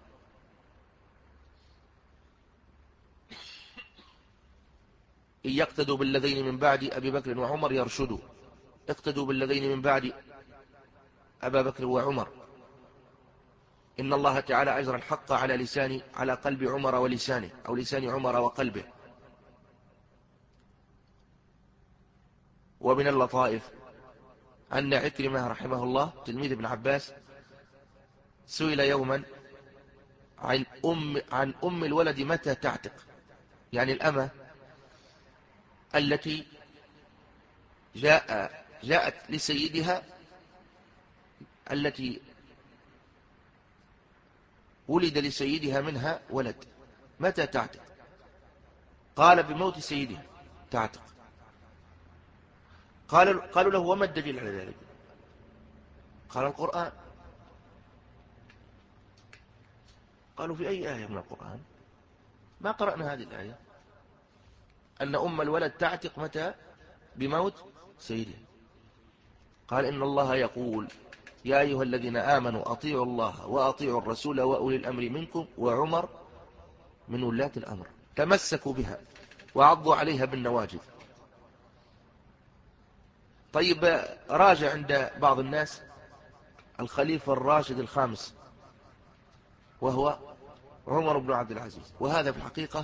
إن يقتدوا بالذين من بعد أبي بكر وعمر يرشدوا، اقتدوا بالذين من بعد أبا بكر وعمر. إن الله تعالى أجرى الحق على لسان على قلب عمر ولسانه، أو لسان عمر وقلبه. ومن اللطائف أن عكرمة رحمه الله تلميذ ابن عباس سئل يوما عن أم, عن أم الولد متى تعتق، يعني الأمة التي جاء جاءت لسيدها، التي ولد لسيدها منها ولد، متى تعتق؟ قال بموت سيدها تعتق. قالوا قالوا له وما الدليل على ذلك؟ قال القرآن. قالوا في أي آية من القرآن؟ ما قرأنا هذه الآية أن أم الولد تعتق متى؟ بموت سيدها. قال إن الله يقول يا أيها الذين آمنوا أطيعوا الله وأطيعوا الرسول وأولي الأمر منكم وعمر من ولاة الأمر، تمسكوا بها وعضوا عليها بالنواجذ. طيب راجع عند بعض الناس الخليفة الراشد الخامس وهو عمر بن عبد العزيز، وهذا في الحقيقة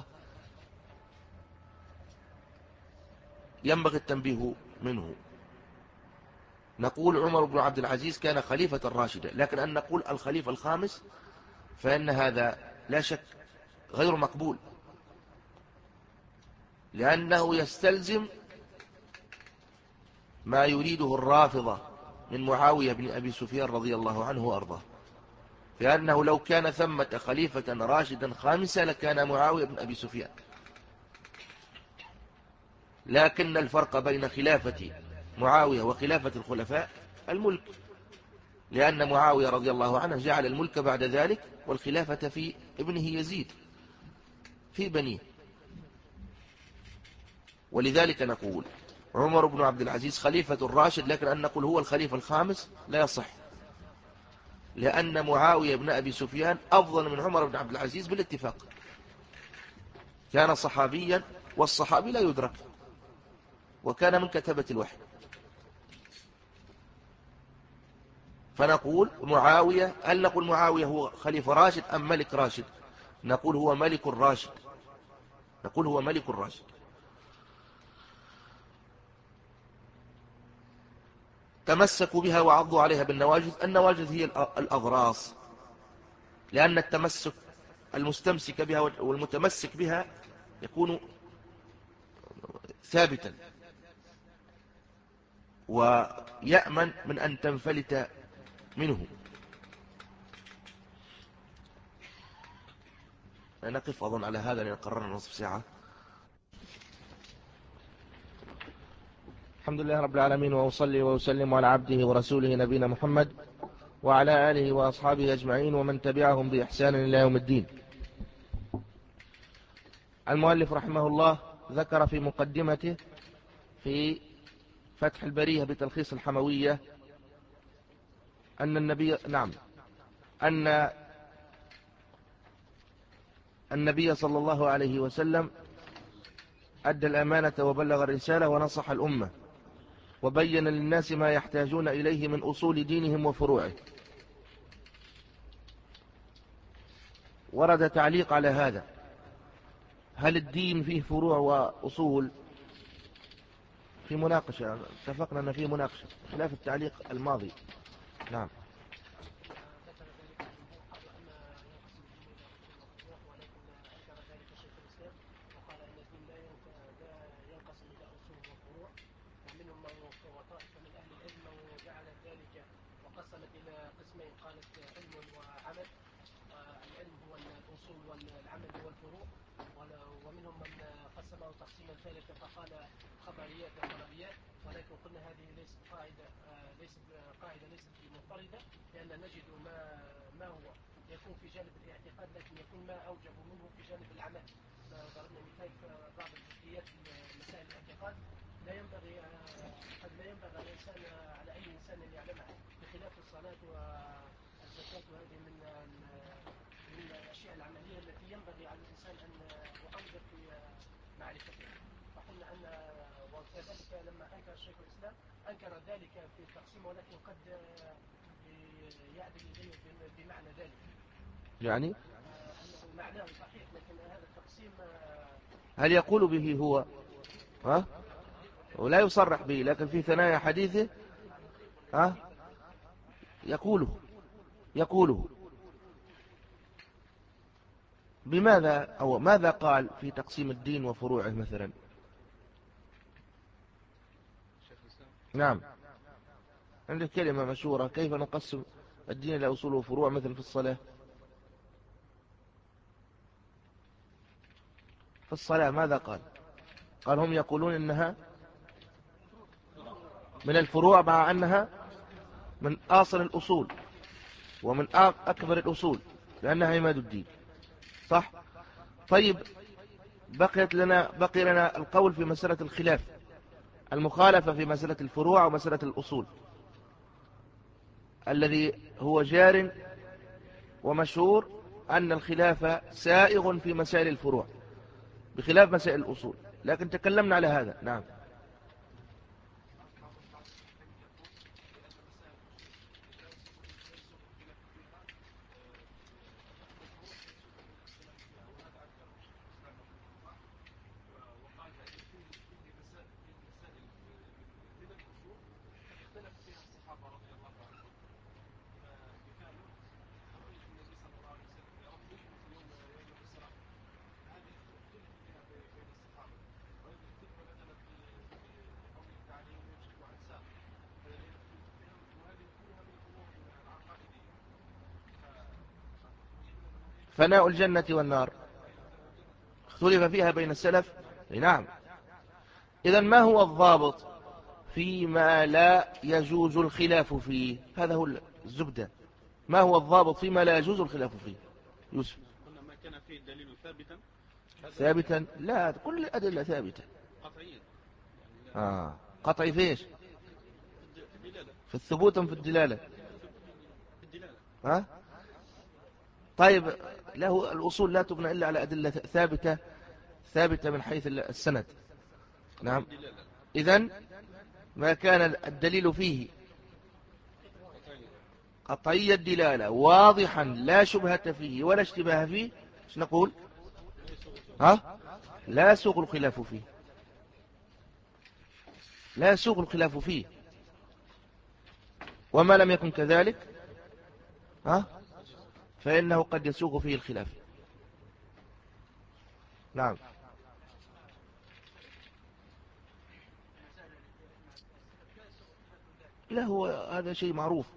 ينبغي التنبيه منه. نقول عمر بن عبد العزيز كان خليفة راشدا، لكن أن نقول الخليفة الخامس فإن هذا لا شك غير مقبول، لأنه يستلزم ما يريده الرافضة من معاوية بن أبي سفيان رضي الله عنه وأرضاه، لأنه لو كان ثمة خليفة راشدا خامسا لكان معاوية بن أبي سفيان. لكن الفرق بين خلافة معاوية وخلافة الخلفاء الملك، لأن معاوية رضي الله عنه جعل الملك بعد ذلك والخلافة في ابنه يزيد في بنيه. ولذلك نقول عمر بن عبد العزيز خليفة الراشد، لكن أن نقول هو الخليفة الخامس لا يصح، لأن معاوية بن أبي سفيان أفضل من عمر بن عبد العزيز بالاتفاق، كان صحابيا والصحابي لا يدرك، وكان من كتبة الوحي. فنقول معاوية، هل نقول معاوية هو خليفة راشد أم ملك راشد؟ نقول هو ملك راشد، نقول هو ملك راشد. تمسكوا بها وعضوا عليها بالنواجذ. النواجذ هي الأضراس، لأن التمسك المستمسك بها والمتمسك بها يكون ثابتا ويأمن من أن تنفلت منه. نقف أظن على هذا لأن قررنا نصف ساعة. الحمد لله رب العالمين، وأصلي وأسلم على عبده ورسوله نبينا محمد وعلى آله وأصحابه أجمعين ومن تبعهم بإحسان إلى يوم الدين. المؤلف رحمه الله ذكر في مقدمته في فتح البرية بتلخيص الحموية أن النبي نعم أن النبي صلى الله عليه وسلم أدى الأمانة وبلغ الرسالة ونصح الأمة وبين للناس ما يحتاجون إليه من أصول دينهم وفروعه. ورد تعليق على هذا: هل الدين فيه فروع وأصول؟ في مناقشة، اتفقنا أن فيه مناقشة خلاف التعليق الماضي. نعم. انقسمت إلى قسمين، قالت علم وعمل. العلم هو الأصول والعمل هو الفروع، ومنهم من قسمه تقسيما ثالثا فقال خبريات وخبريات، ولكن قلنا هذه ليست قاعدة ليست قاعدة ليست منفردة، لأن نجد ما ما هو يكون في جانب الاعتقاد لكن يكون ما أوجب منه في جانب العمل. ضربنا مثال في بعض الجزئيات مسائل الاعتقاد لا ينبغي قد لا ينبغي على الإنسان على أي إنسان أن يعلمها، بخلاف الصلاة والزكاة، وهذه من من الأشياء العملية التي ينبغي على الإنسان أن يؤوجب في معرفتها. فقلنا أن وكذلك لما أنكر شيخ الإسلام أنكر ذلك في التقسيم، ولكن قد يعدل إليه بمعنى ذلك، يعني أنه معناه صحيح، لكن هذا التقسيم هل يقول به هو ها؟ ولا يصرح به، لكن في ثنايا حديثه ها يقوله يقوله بماذا أو ماذا قال في تقسيم الدين وفروعه مثلا؟ نعم، عندك كلمة مشهورة: كيف نقسم الدين إلى أصول وفروع، مثل في الصلاة. في الصلاة ماذا قال؟ قال هم يقولون إنها من الفروع مع أنها من أصل الأصول ومن أكبر الأصول لأنها عماد الدين، صح؟ طيب، بقيت لنا بقي لنا القول في مسألة الخلاف، المخالفة في مسألة الفروع ومسألة الأصول، الذي هو جار ومشهور أن الخلاف سائغ في مسائل الفروع بخلاف مسائل الأصول، لكن تكلمنا على هذا. نعم. فناء الجنة والنار اختلف فيها بين السلف. نعم. إذن ما هو الضابط فيما لا يجوز الخلاف فيه؟ هذا هو الزبدة. ما هو الضابط فيما لا يجوز الخلاف فيه؟ يوسف. قلنا ما كان فيه الدليل ثابتا. ثابتا؟ لا، كل الأدلة ثابتة. قطعيا. آه. قطعي فيش؟ في الدلالة. في الثبوت في الدلالة. في الدلالة. ها؟ طيب، له الأصول لا تبنى إلا على أدلة ثابتة ثابتة من حيث السند. نعم. إذن ما كان الدليل فيه قطعي الدلالة واضحا لا شبهة فيه ولا اشتباه فيه، ايش نقول؟ ها؟ لا يسوغ الخلاف فيه، لا يسوغ الخلاف فيه. وما لم يكن كذلك ها فإنه قد يسوغ فيه الخلاف. نعم. لا، هو هذا شيء معروف.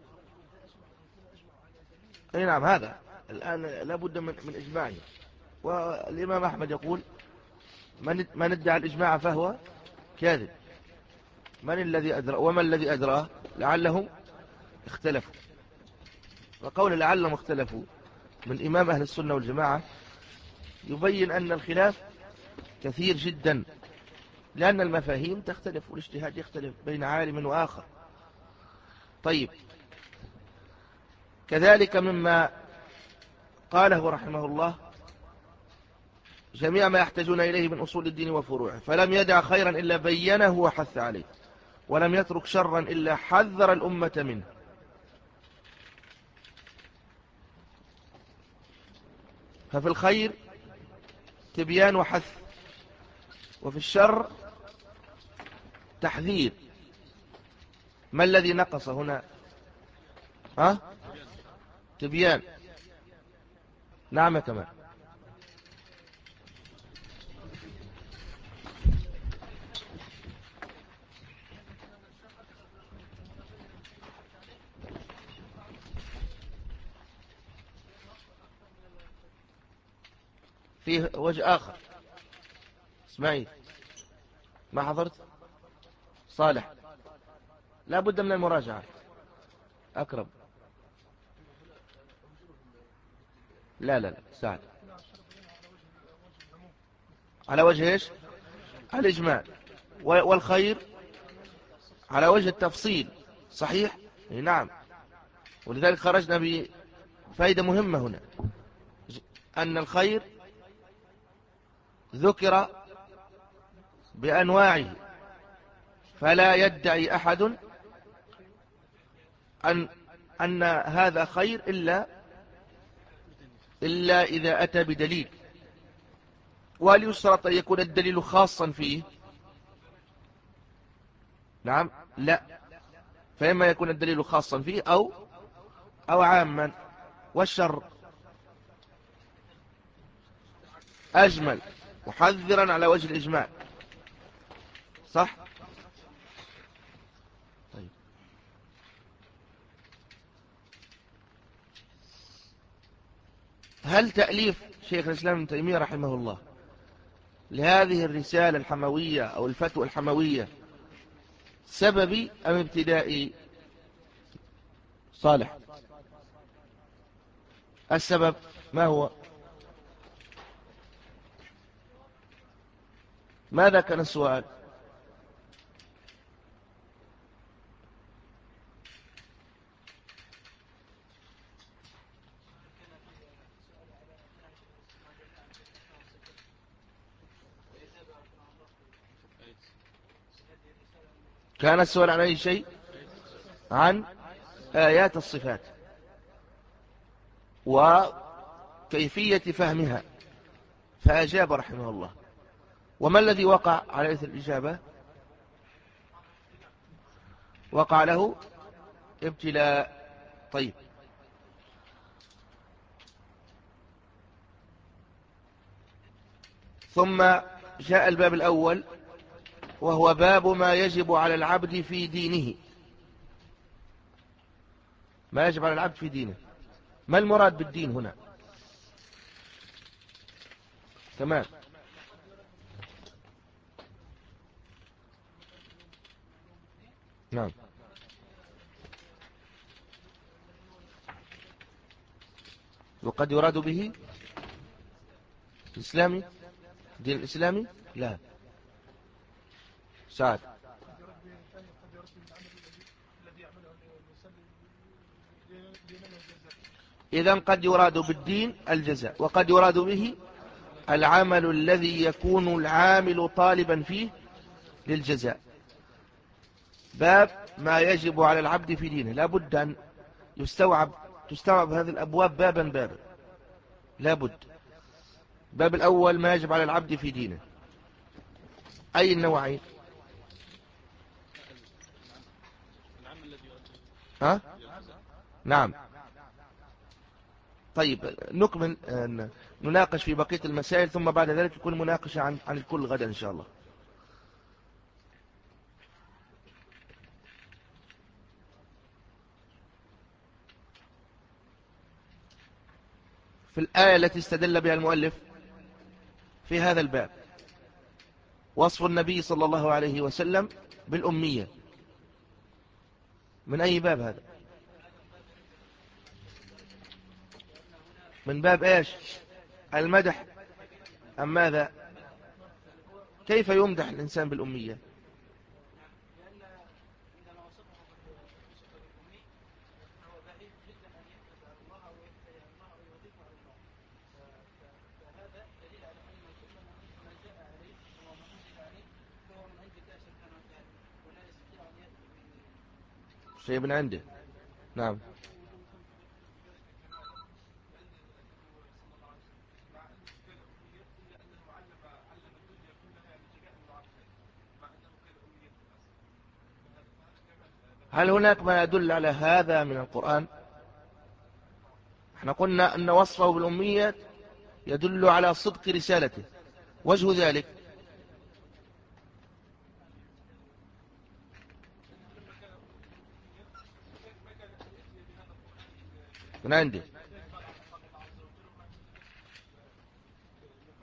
أي نعم، هذا الآن لابد من, من إجماعه. والإمام أحمد يقول: من, من ادعى الإجماع فهو كاذب. من الذي أدرى وما الذي أدراه؟ لعلهم اختلفوا. وقول لعلهم اختلفوا من إمام أهل السنة والجماعة يبين أن الخلاف كثير جدا، لأن المفاهيم تختلف والاجتهاد يختلف بين عالم وآخر. طيب، كذلك مما قاله رحمه الله: جميع ما يحتاجون إليه من أصول الدين وفروعه، فلم يدع خيرا إلا بينه وحث عليه، ولم يترك شرا إلا حذر الأمة منه. ففي الخير تبيان وحث، وفي الشر تحذير. ما الذي نقص هنا؟ ها؟ تبيان. نعم كمان. فيه وجه آخر. اسماعيل ما حضرت؟ صالح لا بد من المراجعة. أكرم لا لا لا سعد على وجه إيش؟ الإجمال. والخير على وجه التفصيل. صحيح؟ نعم. ولذلك خرجنا بفائدة مهمة هنا، أن الخير ذكر بأنواعه، فلا يدعي أحد أن أن هذا خير إلا إلا إذا أتى بدليل. وهل يشترط أن يكون الدليل خاصا فيه؟ نعم لا، فإما يكون الدليل خاصا فيه أو أو عاما. والشر أجمل محذرا على وجه الإجمال. صح؟ طيب. هل تأليف شيخ الإسلام ابن تيمية رحمه الله لهذه الرسالة الحموية أو الفتوى الحموية سببي أم ابتدائي؟ صالح السبب ما هو؟ ماذا كان السؤال؟ كان السؤال عن أي شيء؟ عن آيات الصفات وكيفية فهمها، فأجاب رحمه الله. وما الذي وقع على إثر الإجابة؟ وقع له ابتلاء. طيب، ثم جاء الباب الأول وهو باب ما يجب على العبد في دينه. ما يجب على العبد في دينه، ما المراد بالدين هنا؟ تمام. نعم. وقد يراد به الإسلامي، دين الإسلامي. لا سعد. إذن قد يراد بالدين الجزاء، وقد يراد به العمل الذي يكون العامل طالبا فيه للجزاء. باب ما يجب على العبد في دينه، لا بد أن يستوعب تستوعب هذه الأبواب بابا بابا، لا بد. باب الأول ما يجب على العبد في دينه، أي النوعين؟ ها؟ نعم. طيب نكمل، نناقش في بقية المسائل، ثم بعد ذلك يكون مناقشة عن عن الكل غدا إن شاء الله. في الآية التي استدل بها المؤلف في هذا الباب وصف النبي صلى الله عليه وسلم بالأمية، من أي باب هذا؟ من باب إيش؟ المدح أم ماذا؟ كيف يمدح الإنسان بالأمية؟ شيء من عنده. نعم. هل هناك ما يدل على هذا من القرآن؟ احنا قلنا أن وصفه بالأمية يدل على صدق رسالته. وجه ذلك من عنده.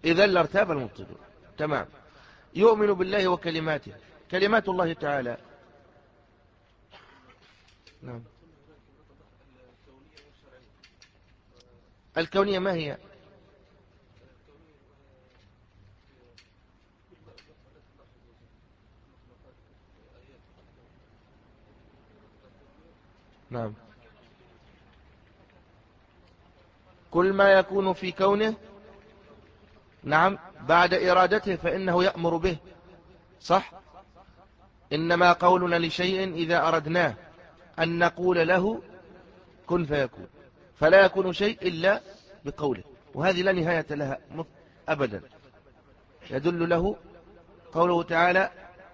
إذا لارتاب المبطلون. تمام. يؤمن بالله وكلماته، كلمات الله تعالى. نعم. الكونية ما هي؟ نعم. كل ما يكون في كونه، نعم، بعد إرادته فإنه يأمر به، صح. إنما قولنا لشيء إذا أردناه أن نقول له كن فيكون، فلا يكون شيء إلا بقوله، وهذه لا نهاية لها أبدا. يدل له قوله تعالى: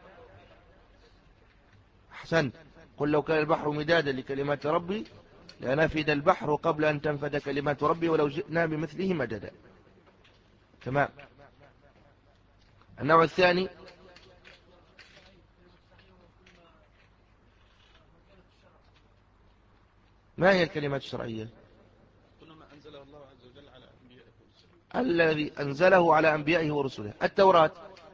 أحسنت، قل لو كان البحر مدادا لكلمات ربي لنفد البحر قبل أن تنفد كلمات ربي ولو جئنا بمثله مددا. تمام. النوع الثاني: ما هي الكلمات الشرعية؟ أنزله الله عز وجل على أنبيائه ورسله. الذي أنزله على أنبيائه ورسله: التوراة،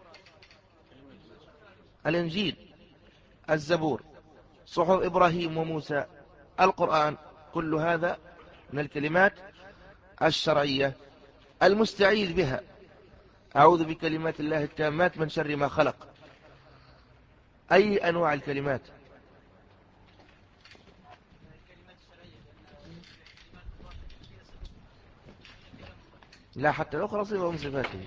الإنجيل، الزبور، صحف إبراهيم وموسى، القرآن، كل هذا من الكلمات الشرعية المستعيذ بها. أعوذ بكلمات الله التامات من شر ما خلق. أي أنواع الكلمات؟ لا، حتى الأخرى صفة من صفاته.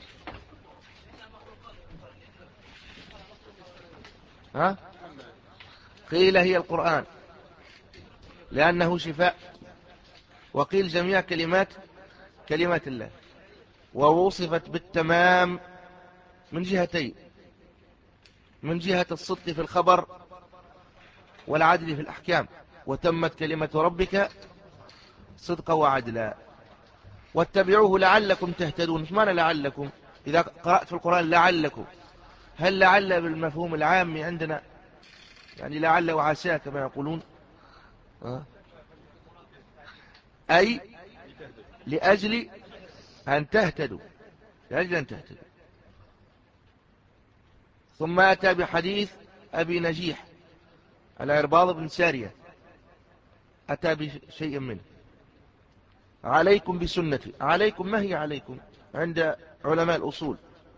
ها؟ قيل هي القرآن لأنه شفاء، وقيل جميع كلمات كلمات الله، ووصفت بالتمام من جهتين: من جهة الصدق في الخبر والعدل في الأحكام، وتمت كلمة ربك صدقا وعدلا. واتبعوه لعلكم تهتدون. ما معنى لعلكم؟ إذا قرأت في القرآن لعلكم، هل لعل بالمفهوم العام عندنا، يعني لعل وعسى كما يقولون، أه؟ أي لأجل أن تهتدوا، لأجل أن تهتدوا. ثم أتى بحديث أبي نجيح العرباض بن سارية، أتى بشيء منه: عليكم بسنتي. عليكم، ما هي عليكم عند علماء الأصول؟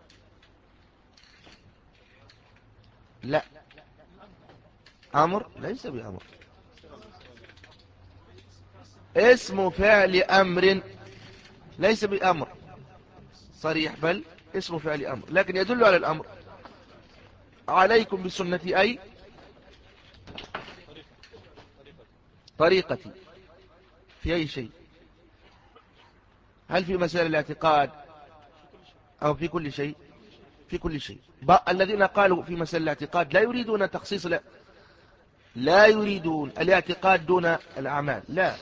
لا، أمر ليس بأمر، اسم فعل أمر ليس بأمر صريح، بل اسم فعل أمر لكن يدل على الأمر. عليكم بسنتي أي طريقتي في أي شيء. هل في مسائل الاعتقاد أو في كل شيء؟ في كل شيء. الذين قالوا في مسائل الاعتقاد لا يريدون تخصيص، لا, لا يريدون الاعتقاد دون الأعمال، لا،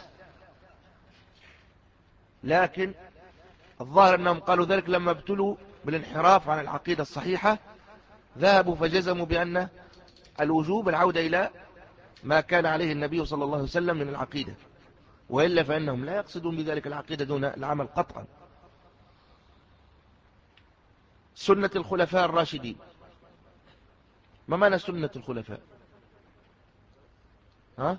لكن الظاهر أنهم قالوا ذلك لما ابتلوا بالانحراف عن العقيدة الصحيحة، ذهبوا فجزموا بأن الوجوب العودة إلى ما كان عليه النبي صلى الله عليه وسلم من العقيدة، وإلا فإنهم لا يقصدون بذلك العقيدة دون العمل قطعا. سنة الخلفاء الراشدين، ما معنى سنة الخلفاء؟ ها؟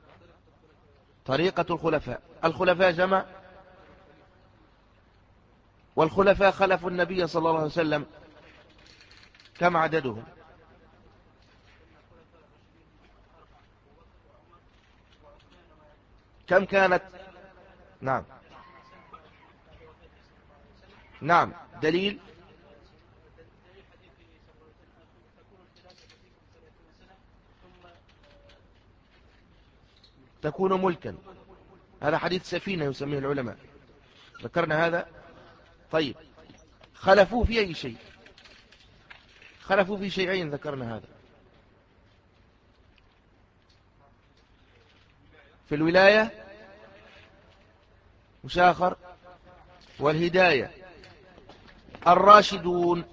طريقة الخلفاء. الخلفاء جمع، والخلفاء خلفوا النبي صلى الله عليه وسلم، كم عددهم؟ كم كانت؟ نعم نعم. دليل؟ تكون ملكا، هذا حديث سفينة يسميه العلماء، ذكرنا هذا. طيب، خلفوا في أي شيء؟ خلفوا في شيئين ذكرنا هذا: في الولاية مشاخر، والهداية. الراشدون،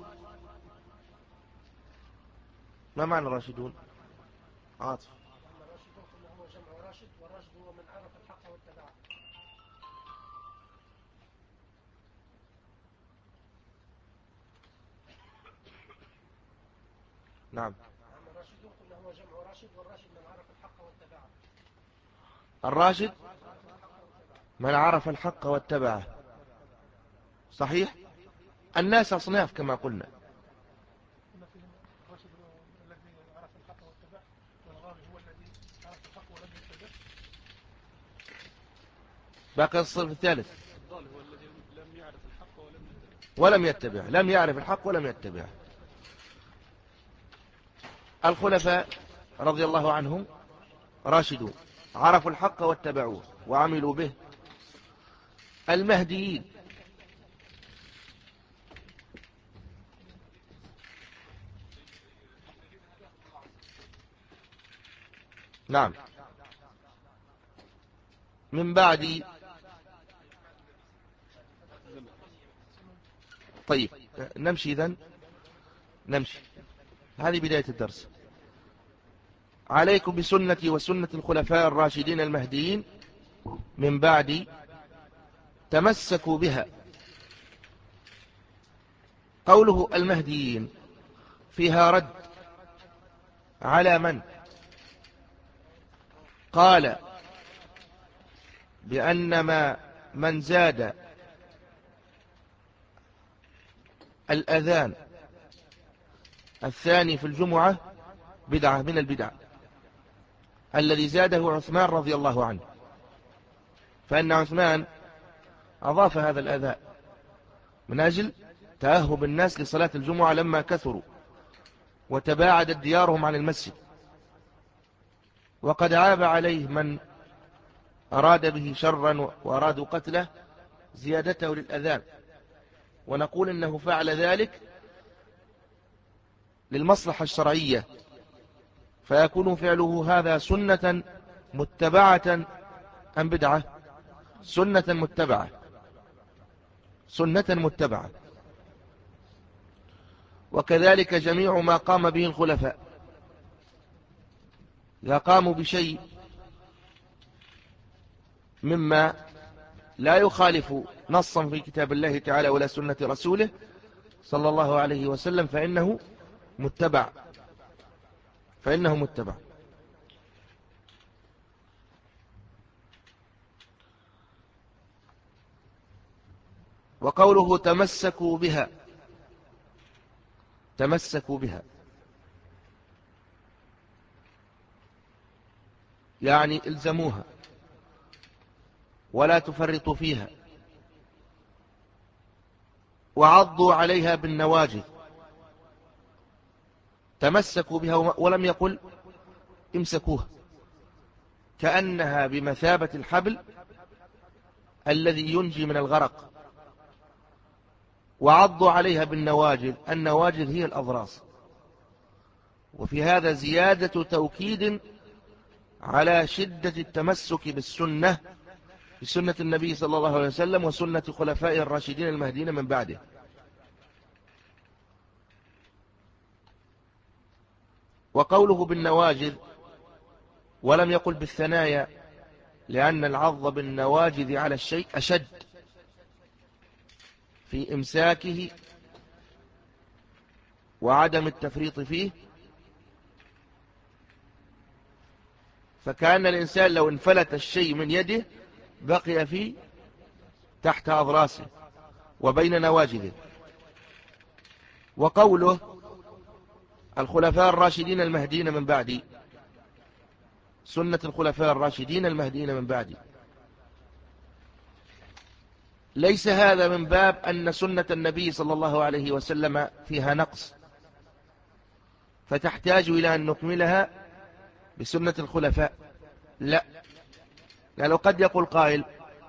ما معنى الراشدون؟ عاطف. الراشدون كله هو جمع راشد، والراشد هو من عرف الحق واتبعه. نعم. الراشدون قلنا هو جمع راشد، والراشد من عرف الحق واتبعه. الراشد من عرف الحق واتبعه، صحيح. الناس أصناف كما قلنا. باقي الصنف الثالث ولم يتبع، لم يعرف الحق ولم يتبع. الخلفاء رضي الله عنهم راشدون، عرفوا الحق واتبعوه وعملوا به. المهديين نعم من بعد. طيب نمشي إذن، نمشي. هذه بداية الدرس. عليكم بسنتي وسنة الخلفاء الراشدين المهديين من بعد، تمسكوا بها. قوله المهديين فيها رد على من قال بأن ما من زاد الأذان الثاني في الجمعة بدعة من البدع، الذي زاده عثمان رضي الله عنه، فإن عثمان أضاف هذا الأذان من أجل تأهب الناس لصلاة الجمعة لما كثروا وتباعدت ديارهم عن المسجد، وقد عاب عليه من أراد به شرا وأرادوا قتله زيادته للأذان، ونقول إنه فعل ذلك للمصلحة الشرعية، فيكون فعله هذا سنة متبعة أم بدعة؟ سنة متبعة، سنة متبعة. وكذلك جميع ما قام به الخلفاء، إذا قاموا بشيء مما لا يخالف نصا في كتاب الله تعالى ولا سنة رسوله صلى الله عليه وسلم فإنه متبع، فإنه متبع. وقوله تمسكوا بها، تمسكوا بها يعني الزموها ولا تفرطوا فيها، وعضوا عليها بالنواجذ. تمسكوا بها ولم يقل امسكوها، كأنها بمثابة الحبل الذي ينجي من الغرق. وعضوا عليها بالنواجذ، النواجذ هي الأضراس، وفي هذا زيادة توكيد على شدة التمسك بالسنة، بسنة النبي صلى الله عليه وسلم وسنة خلفاء الراشدين المهديين من بعده. وقوله بالنواجذ ولم يقل بالثنايا، لأن العض بالنواجذ على الشيء أشد في إمساكه وعدم التفريط فيه، فكأن الإنسان لو انفلت الشيء من يده بقي فيه تحت أضراسه وبين نواجذه. وقوله الخلفاء الراشدين المهديين من بعدي، سنة الخلفاء الراشدين المهديين من بعدي، ليس هذا من باب أن سنة النبي صلى الله عليه وسلم فيها نقص فتحتاج إلى أن نكملها بسنة الخلفاء، لا. لأنه قد يقول قائل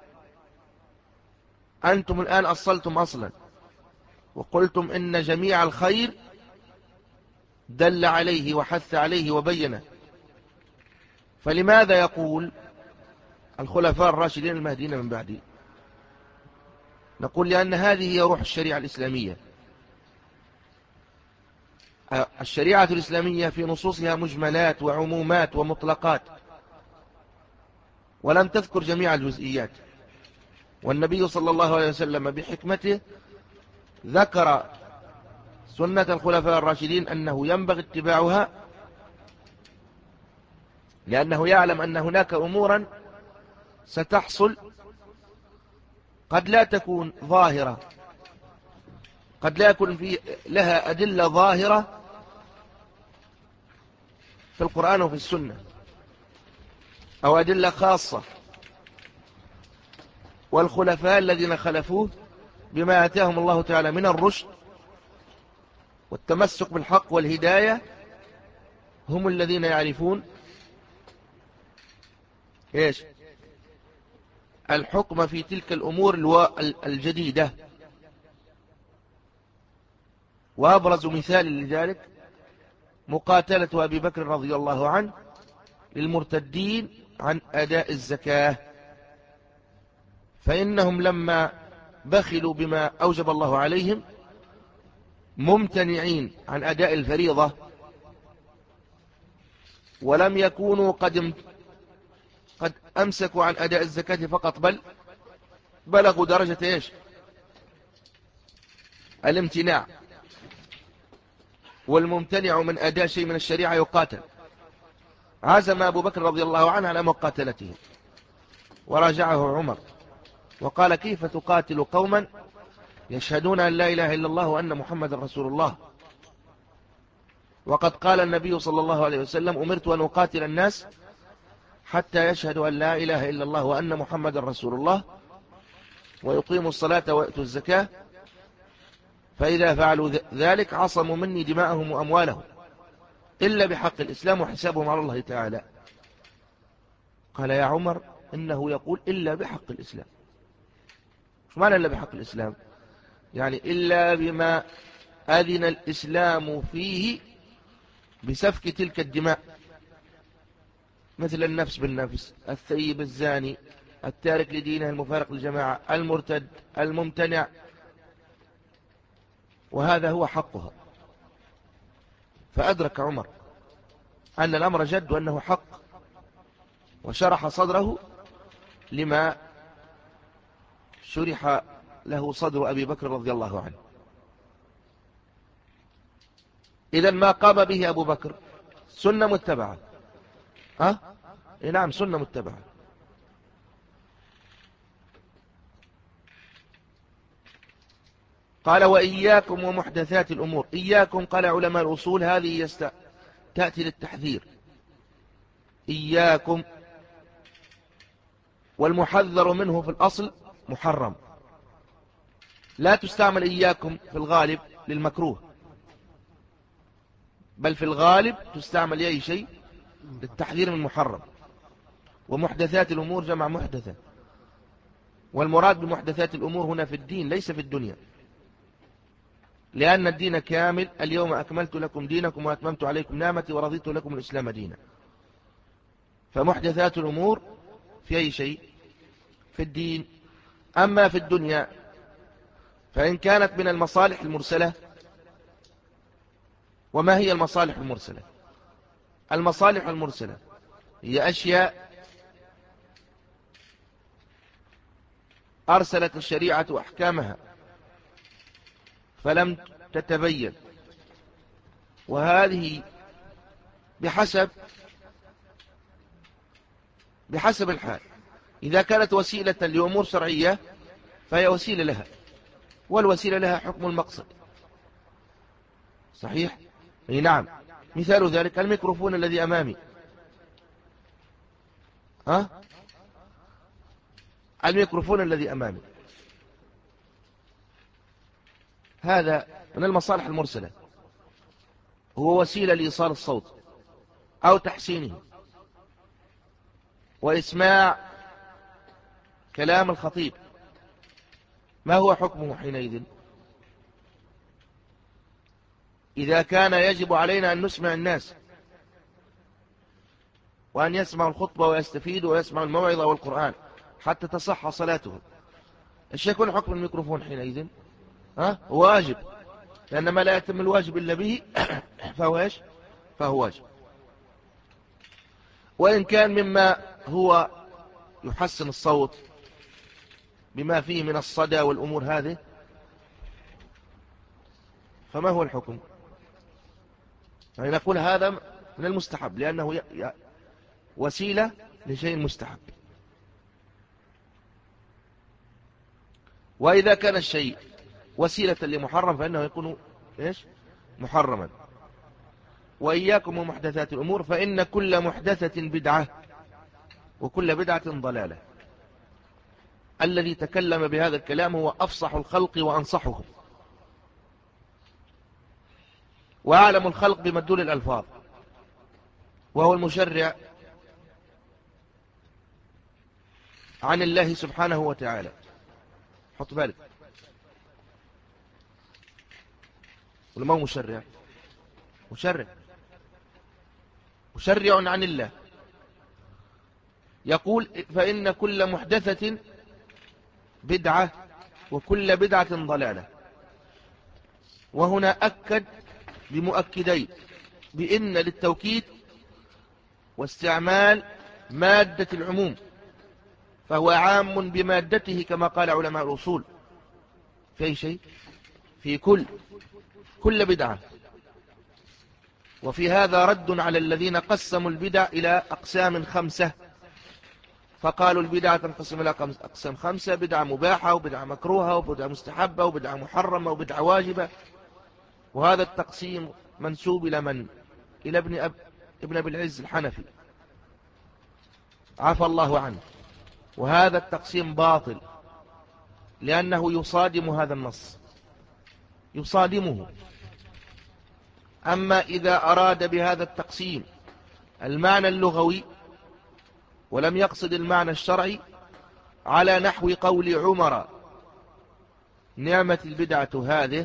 أنتم الآن أصلتم أصلا وقلتم إن جميع الخير دل عليه وحث عليه وبينه، فلماذا يقول الخلفاء الراشدين المهديين من بعدي؟ نقول لأن هذه هي روح الشريعة الإسلامية. الشريعة الإسلامية في نصوصها مجملات وعمومات ومطلقات، ولم تذكر جميع الجزئيات، والنبي صلى الله عليه وسلم بحكمته ذكر سنة الخلفاء الراشدين أنه ينبغي اتباعها، لأنه يعلم أن هناك أمورا ستحصل قد لا تكون ظاهرة، قد لا يكون في لها أدلة ظاهرة في القرآن وفي السنة، أو أدلة خاصة. والخلفاء الذين خلفوه بما آتاهم الله تعالى من الرشد والتمسك بالحق والهداية هم الذين يعرفون إيش الحكم في تلك الأمور الجديدة. وأبرز مثال لذلك مقاتلة أبي بكر رضي الله عنه للمرتدين عن أداء الزكاة، فإنهم لما بخلوا بما أوجب الله عليهم ممتنعين عن أداء الفريضة، ولم يكونوا قد قد أمسكوا عن أداء الزكاة فقط، بل بلغوا درجة إيش الامتناع. والممتنع من أداء شيء من الشريعة يقاتل. عزم أبو بكر رضي الله عنه على مقاتلته، وراجعه عمر وقال: كيف تقاتل قوما يشهدون أن لا إله إلا الله وأن محمد رسول الله، وقد قال النبي صلى الله عليه وسلم: أمرت أن أقاتل الناس حتى يشهدوا أن لا إله إلا الله وأن محمد رسول الله ويقيموا الصلاة ويؤتوا الزكاة، فإذا فعلوا ذلك عصموا مني دماءهم وأموالهم إلا بحق الإسلام وحسابهم على الله تعالى. قال: يا عمر إنه يقول إلا بحق الإسلام. شو معنى إلا بحق الإسلام؟ يعني إلا بما أذن الإسلام فيه بسفك تلك الدماء، مثل النفس بالنفس، الثيب الزاني، التارك لدينه المفارق للجماعة، المرتد، الممتنع، وهذا هو حقها. فأدرك عمر أن الأمر جد وأنه حق، وشرح صدره لما شرح له صدر أبي بكر رضي الله عنه. إذن ما قام به أبو بكر سنة متبعة. ها؟ إيه نعم، سنة متبعة. قال: وإياكم ومحدثات الأمور. إياكم قال علماء الأصول هذه يست... تأتي للتحذير. إياكم، والمحذر منه في الأصل محرم، لا تستعمل إياكم في الغالب للمكروه، بل في الغالب تستعمل أي شيء للتحذير من محرم. ومحدثات الأمور جمع محدثة، والمراد بمحدثات الأمور هنا في الدين ليس في الدنيا، لأن الدين كامل. اليوم أكملت لكم دينكم وأتممت عليكم نعمتي ورضيت لكم الإسلام دينا. فمحدثات الأمور في أي شيء في الدين. أما في الدنيا فإن كانت من المصالح المرسلة. وما هي المصالح المرسلة؟ المصالح المرسلة هي أشياء أرسلت الشريعة أحكامها فلم تتبين، وهذه بحسب بحسب الحال. إذا كانت وسيلة لأمور شرعية فهي وسيلة لها، والوسيلة لها حكم المقصد. صحيح؟ أي نعم. مثال ذلك الميكروفون الذي أمامي. ها؟ الميكروفون الذي أمامي هذا من المصالح المرسلة، هو وسيلة لإيصال الصوت أو تحسينه وإسماع كلام الخطيب. ما هو حكمه حينئذ؟ إذا كان يجب علينا أن نسمع الناس وأن يسمعوا الخطبة ويستفيدوا ويسمعوا الموعظة والقرآن حتى تصح صلاتهم، ايش يكون حكم الميكروفون حينئذ؟ ها؟ واجب، لأن ما لا يتم الواجب إلا به فهو ايش؟ فهو واجب. وإن كان مما هو يحسن الصوت بما فيه من الصدى والأمور هذه فما هو الحكم؟ يعني نقول هذا من المستحب لأنه وسيلة لشيء مستحب. وإذا كان الشيء وسيلة لمحرم فإنه يكون إيش؟ محرما. وإياكم ومحدثات الأمور فإن كل محدثة بدعة وكل بدعة ضلالة. الذي تكلم بهذا الكلام هو أفصح الخلق وأنصحهم وأعلم الخلق بمدلول الألفاظ، وهو المشرع عن الله سبحانه وتعالى. حط بالك، ولا ما هو مشرع؟ مشرع مشرع عن الله. يقول فإن كل محدثة بدعة وكل بدعة ضلالة. وهنا أكد بمؤكدين بإن للتوكيد واستعمال مادة العموم، فهو عام بمادته كما قال علماء الأصول في أي شيء، في كل كل بدعة. وفي هذا رد على الذين قسموا البدع إلى أقسام خمسة، فقالوا البدعة تنقسم إلى أقسام خمسة: بدعة مباحة وبدعة مكروهة وبدعة مستحبة وبدعة محرمة وبدعة واجبة. وهذا التقسيم منسوب إلى من؟ إلى ابن أب ابن أبي العز الحنفي عفى الله عنه. وهذا التقسيم باطل لأنه يصادم هذا النص، يصادمه. أما إذا أراد بهذا التقسيم المعنى اللغوي ولم يقصد المعنى الشرعي على نحو قول عمر: نعمة البدعة هذه،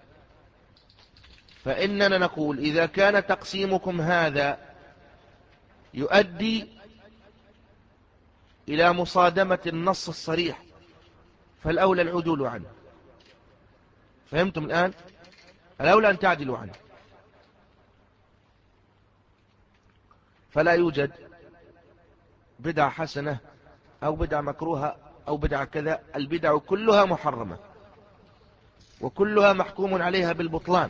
فإننا نقول إذا كان تقسيمكم هذا يؤدي إلى مصادمة النص الصريح فالأولى العدول عنه. فهمتم الآن؟ الأولى أن تعدلوا عنه. فلا يوجد بدعة حسنة أو بدعة مكروهة أو بدعة كذا. البدع كلها محرمة وكلها محكوم عليها بالبطلان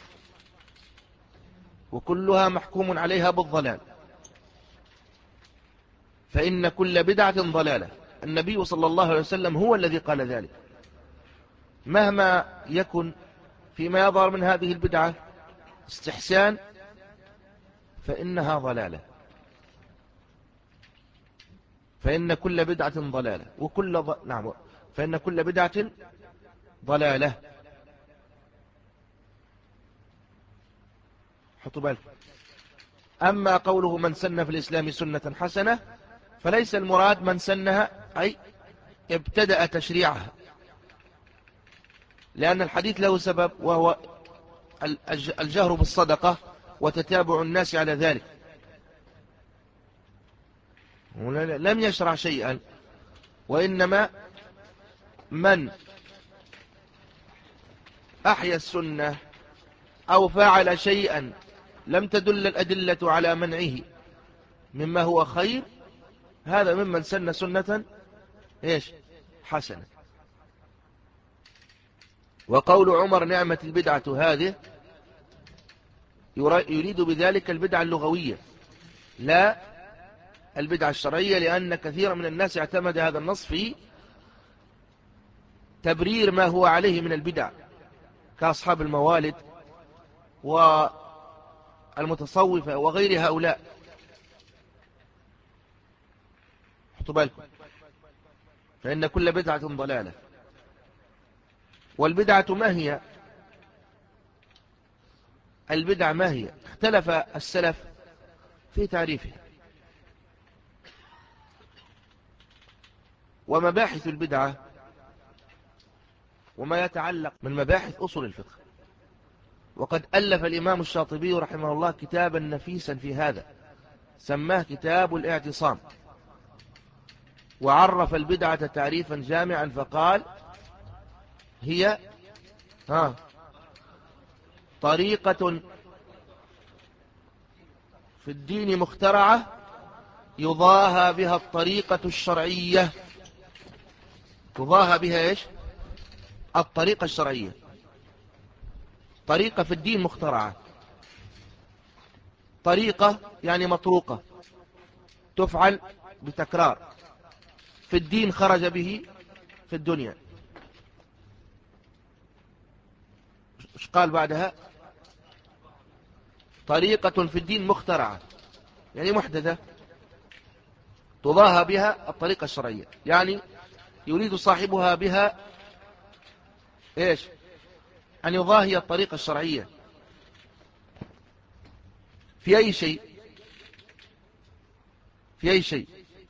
وكلها محكوم عليها بالضلال. فإن كل بدعة ضلالة. النبي صلى الله عليه وسلم هو الذي قال ذلك. مهما يكن فيما يظهر من هذه البدعة استحسان فإنها ضلالة. فإن كل بدعة ضلالة وكل ض... نعم فإن كل بدعة ضلالة. حطوا بالك. أما قوله من سن في الإسلام سنة حسنة فليس المراد من سنها أي ابتدأ تشريعها، لأن الحديث له سبب وهو الجهر بالصدقة وتتابع الناس على ذلك. لم يشرع شيئا، وإنما من أحيا السنة أو فعل شيئا لم تدل الأدلة على منعه مما هو خير، هذا ممن سن سنة إيش حسنة. وقول عمر نعمة البدعة هذه يريد بذلك البدعة اللغوية لا البدعة الشرعية، لأن كثيرا من الناس اعتمد هذا النص في تبرير ما هو عليه من البدع كأصحاب الموالد والمتصوفة وغير هؤلاء. حطوا بالكم. فإن كل بدعة ضلالة. والبدعة ما هي؟ البدعة ما هي؟ اختلف السلف في تعريفها. ومباحث البدعة وما يتعلق من مباحث أصول الفقه. وقد ألف الإمام الشاطبي رحمه الله كتابا نفيسا في هذا سماه كتاب الاعتصام، وعرف البدعة تعريفا جامعا فقال: هي ها طريقة في الدين مخترعة يضاهى بها الطريقة الشرعية. تضاهى بها إيش؟ الطريقة الشرعية. طريقة في الدين مخترعة، طريقة يعني مطروقة تفعل بتكرار في الدين، خرج به في الدنيا. ايش قال بعدها؟ طريقة في الدين مخترعة يعني محدثة تضاهى بها الطريقة الشرعية، يعني يريد صاحبها بها ايش؟ أن يضاهي الطريقة الشرعية في أي شيء، في أي شيء،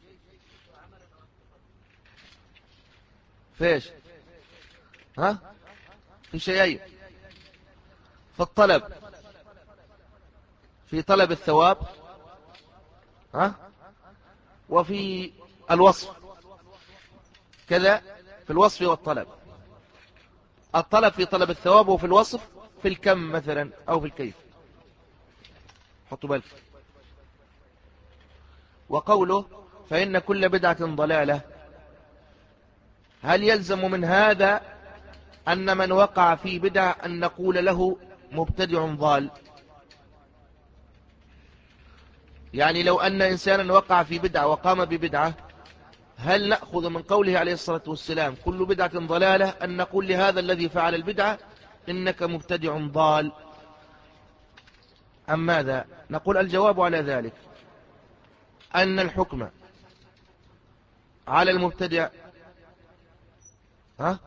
في ايش؟ ها؟ في شيئين، في الطلب، في طلب الثواب، ها؟ وفي الوصف كذا، في الوصف والطلب. الطلب في طلب الثواب، وفي الوصف في الكم مثلا أو في الكيف. حطوا بالك. وقوله فإن كل بدعة ضلالة، هل يلزم من هذا أن من وقع في بدعة أن نقول له مبتدع ضال؟ يعني لو أن إنسانا وقع في بدعة وقام ببدعة، هل نأخذ من قوله عليه الصلاة والسلام كل بدعة ضلالة أن نقول لهذا الذي فعل البدعة إنك مبتدع ضال، أم ماذا؟ نقول الجواب على ذلك أن الحكم على المبتدع ها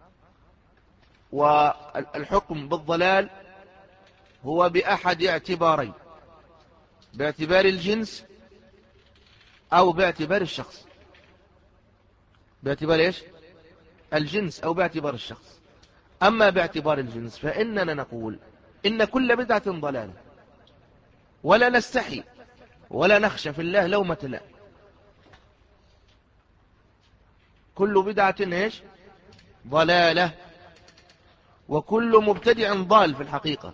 والحكم بالضلال هو بأحد اعتبارين، باعتبار الجنس أو باعتبار الشخص. باعتبار إيش؟ الجنس أو باعتبار الشخص. أما باعتبار الجنس فإننا نقول إن كل بدعة ضلالة، ولا نستحي ولا نخشى في الله لومة لائم. كل بدعة إيش؟ ضلالة، وكل مبتدع ضال في الحقيقة.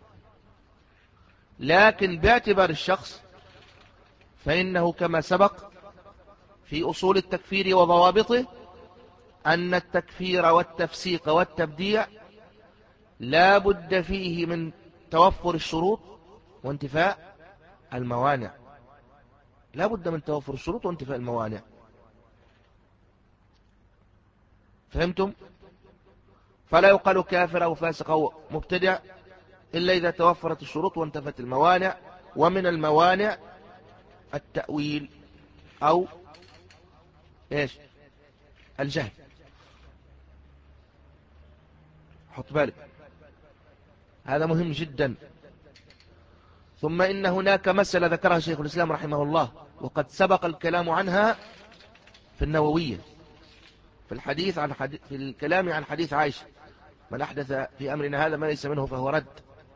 لكن باعتبار الشخص فإنه كما سبق في أصول التكفير وضوابطه أن التكفير والتفسيق والتبديع لا بد فيه من توفر الشروط وانتفاء الموانع. لا بد من توفر الشروط وانتفاء الموانع. فهمتم؟ فلا يقال كافر أو فاسق أو مبتدع إلا إذا توفرت الشروط وانتفت الموانع. ومن الموانع التأويل أو إيش؟ الجهل. حط بالك، هذا مهم جدا. ثم إن هناك مسألة ذكرها شيخ الإسلام رحمه الله، وقد سبق الكلام عنها في النووية في الحديث عن حديث في الكلام عن حديث عائشة: من أحدث في أمرنا هذا ما ليس منه فهو رد.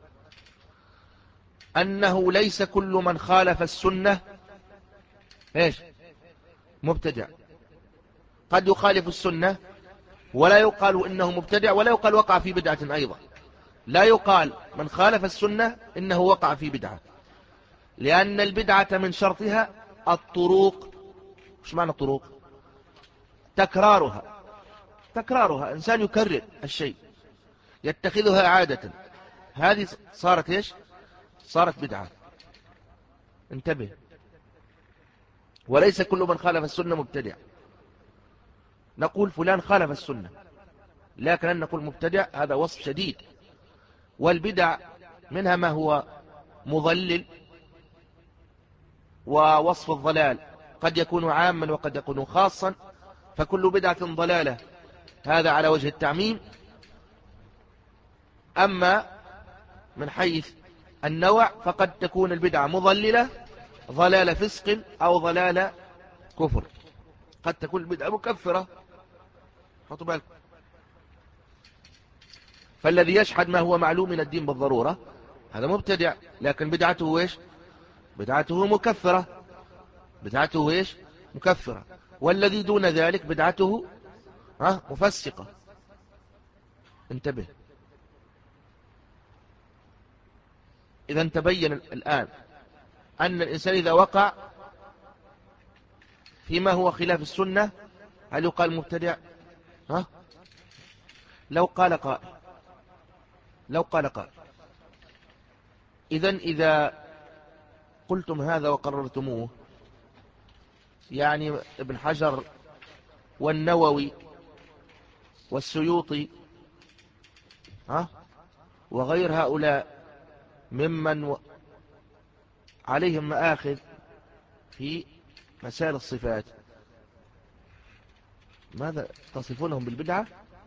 أنه ليس كل من خالف السنة إيش؟ مبتدع. قد يخالف السنة ولا يقال إنه مبتدع، ولا يقال وقع في بدعة أيضا. لا يقال من خالف السنة إنه وقع في بدعة، لأن البدعة من شرطها الطروق. مش معنى الطروق؟ تكرارها. تكرارها، إنسان يكرر الشيء يتخذها عادة، هذه صارت إيش؟ صارت بدعة. انتبه. وليس كل من خالف السنة مبتدع. نقول فلان خالف السنة، لكن أن نقول مبتدع هذا وصف شديد. والبدع منها ما هو مضلل، ووصف الضلال قد يكون عاما وقد يكون خاصا، فكل بدعة ضلالة هذا على وجه التعميم. أما من حيث النوع فقد تكون البدعة مضللة، ضلال فسق أو ضلال كفر. قد تكون البدعة مكفرة. حطوا بالك. فالذي يشحد ما هو معلوم من الدين بالضرورة هذا مبتدع، لكن بدعته ايش؟ بدعته مكفرة. بدعته ايش؟ مكفرة. والذي دون ذلك بدعته ها مفسقة. انتبه. إذا تبين الآن أن الإنسان إذا وقع فيما هو خلاف السنة هل يقال مبتدع؟ ها؟ لو قال قائل لو قال قال إذن إذا قلتم هذا وقررتموه، يعني ابن حجر والنووي والسيوطي ها وغير هؤلاء ممن عليهم مآخذ في مسائل الصفات، ماذا تصفونهم بالبدعة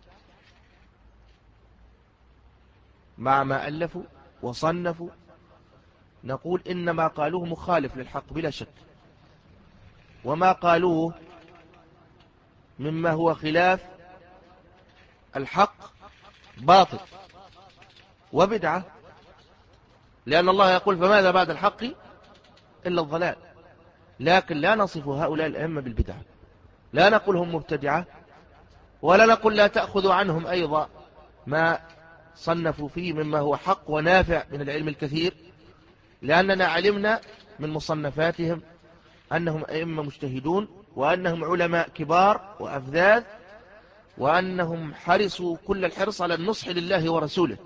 مع ما ألفوا وصنفوا؟ نقول إنما قالوه مخالف للحق بلا شك، وما قالوه مما هو خلاف الحق باطل وبدعة، لأن الله يقول فماذا بعد الحق إلا الضلال. لكن لا نصف هؤلاء الأئمة بالبدعة، لا نقول هم مبتدعة، ولا نقول لا تأخذوا عنهم أيضا ما صنفوا فيه مما هو حق ونافع من العلم الكثير، لأننا علمنا من مصنفاتهم أنهم أئمة مجتهدون، وأنهم علماء كبار وأفذاذ، وأنهم حرصوا كل الحرص على النصح لله ورسوله،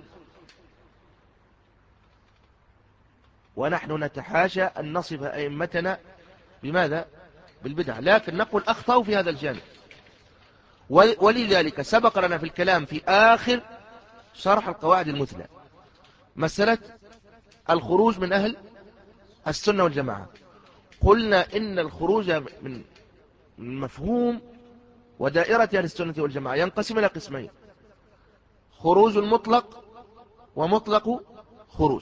ونحن نتحاشى أن نصف أئمتنا بماذا؟ بالبدع. لكن نقول أخطأوا في هذا الجانب، ولذلك سبق لنا في الكلام في آخر شرح القواعد المثلى مسألة الخروج من أهل السنة والجماعة. قلنا إن الخروج من مفهوم ودائرة أهل السنة والجماعة ينقسم إلى قسمين: خروج المطلق ومطلق خروج.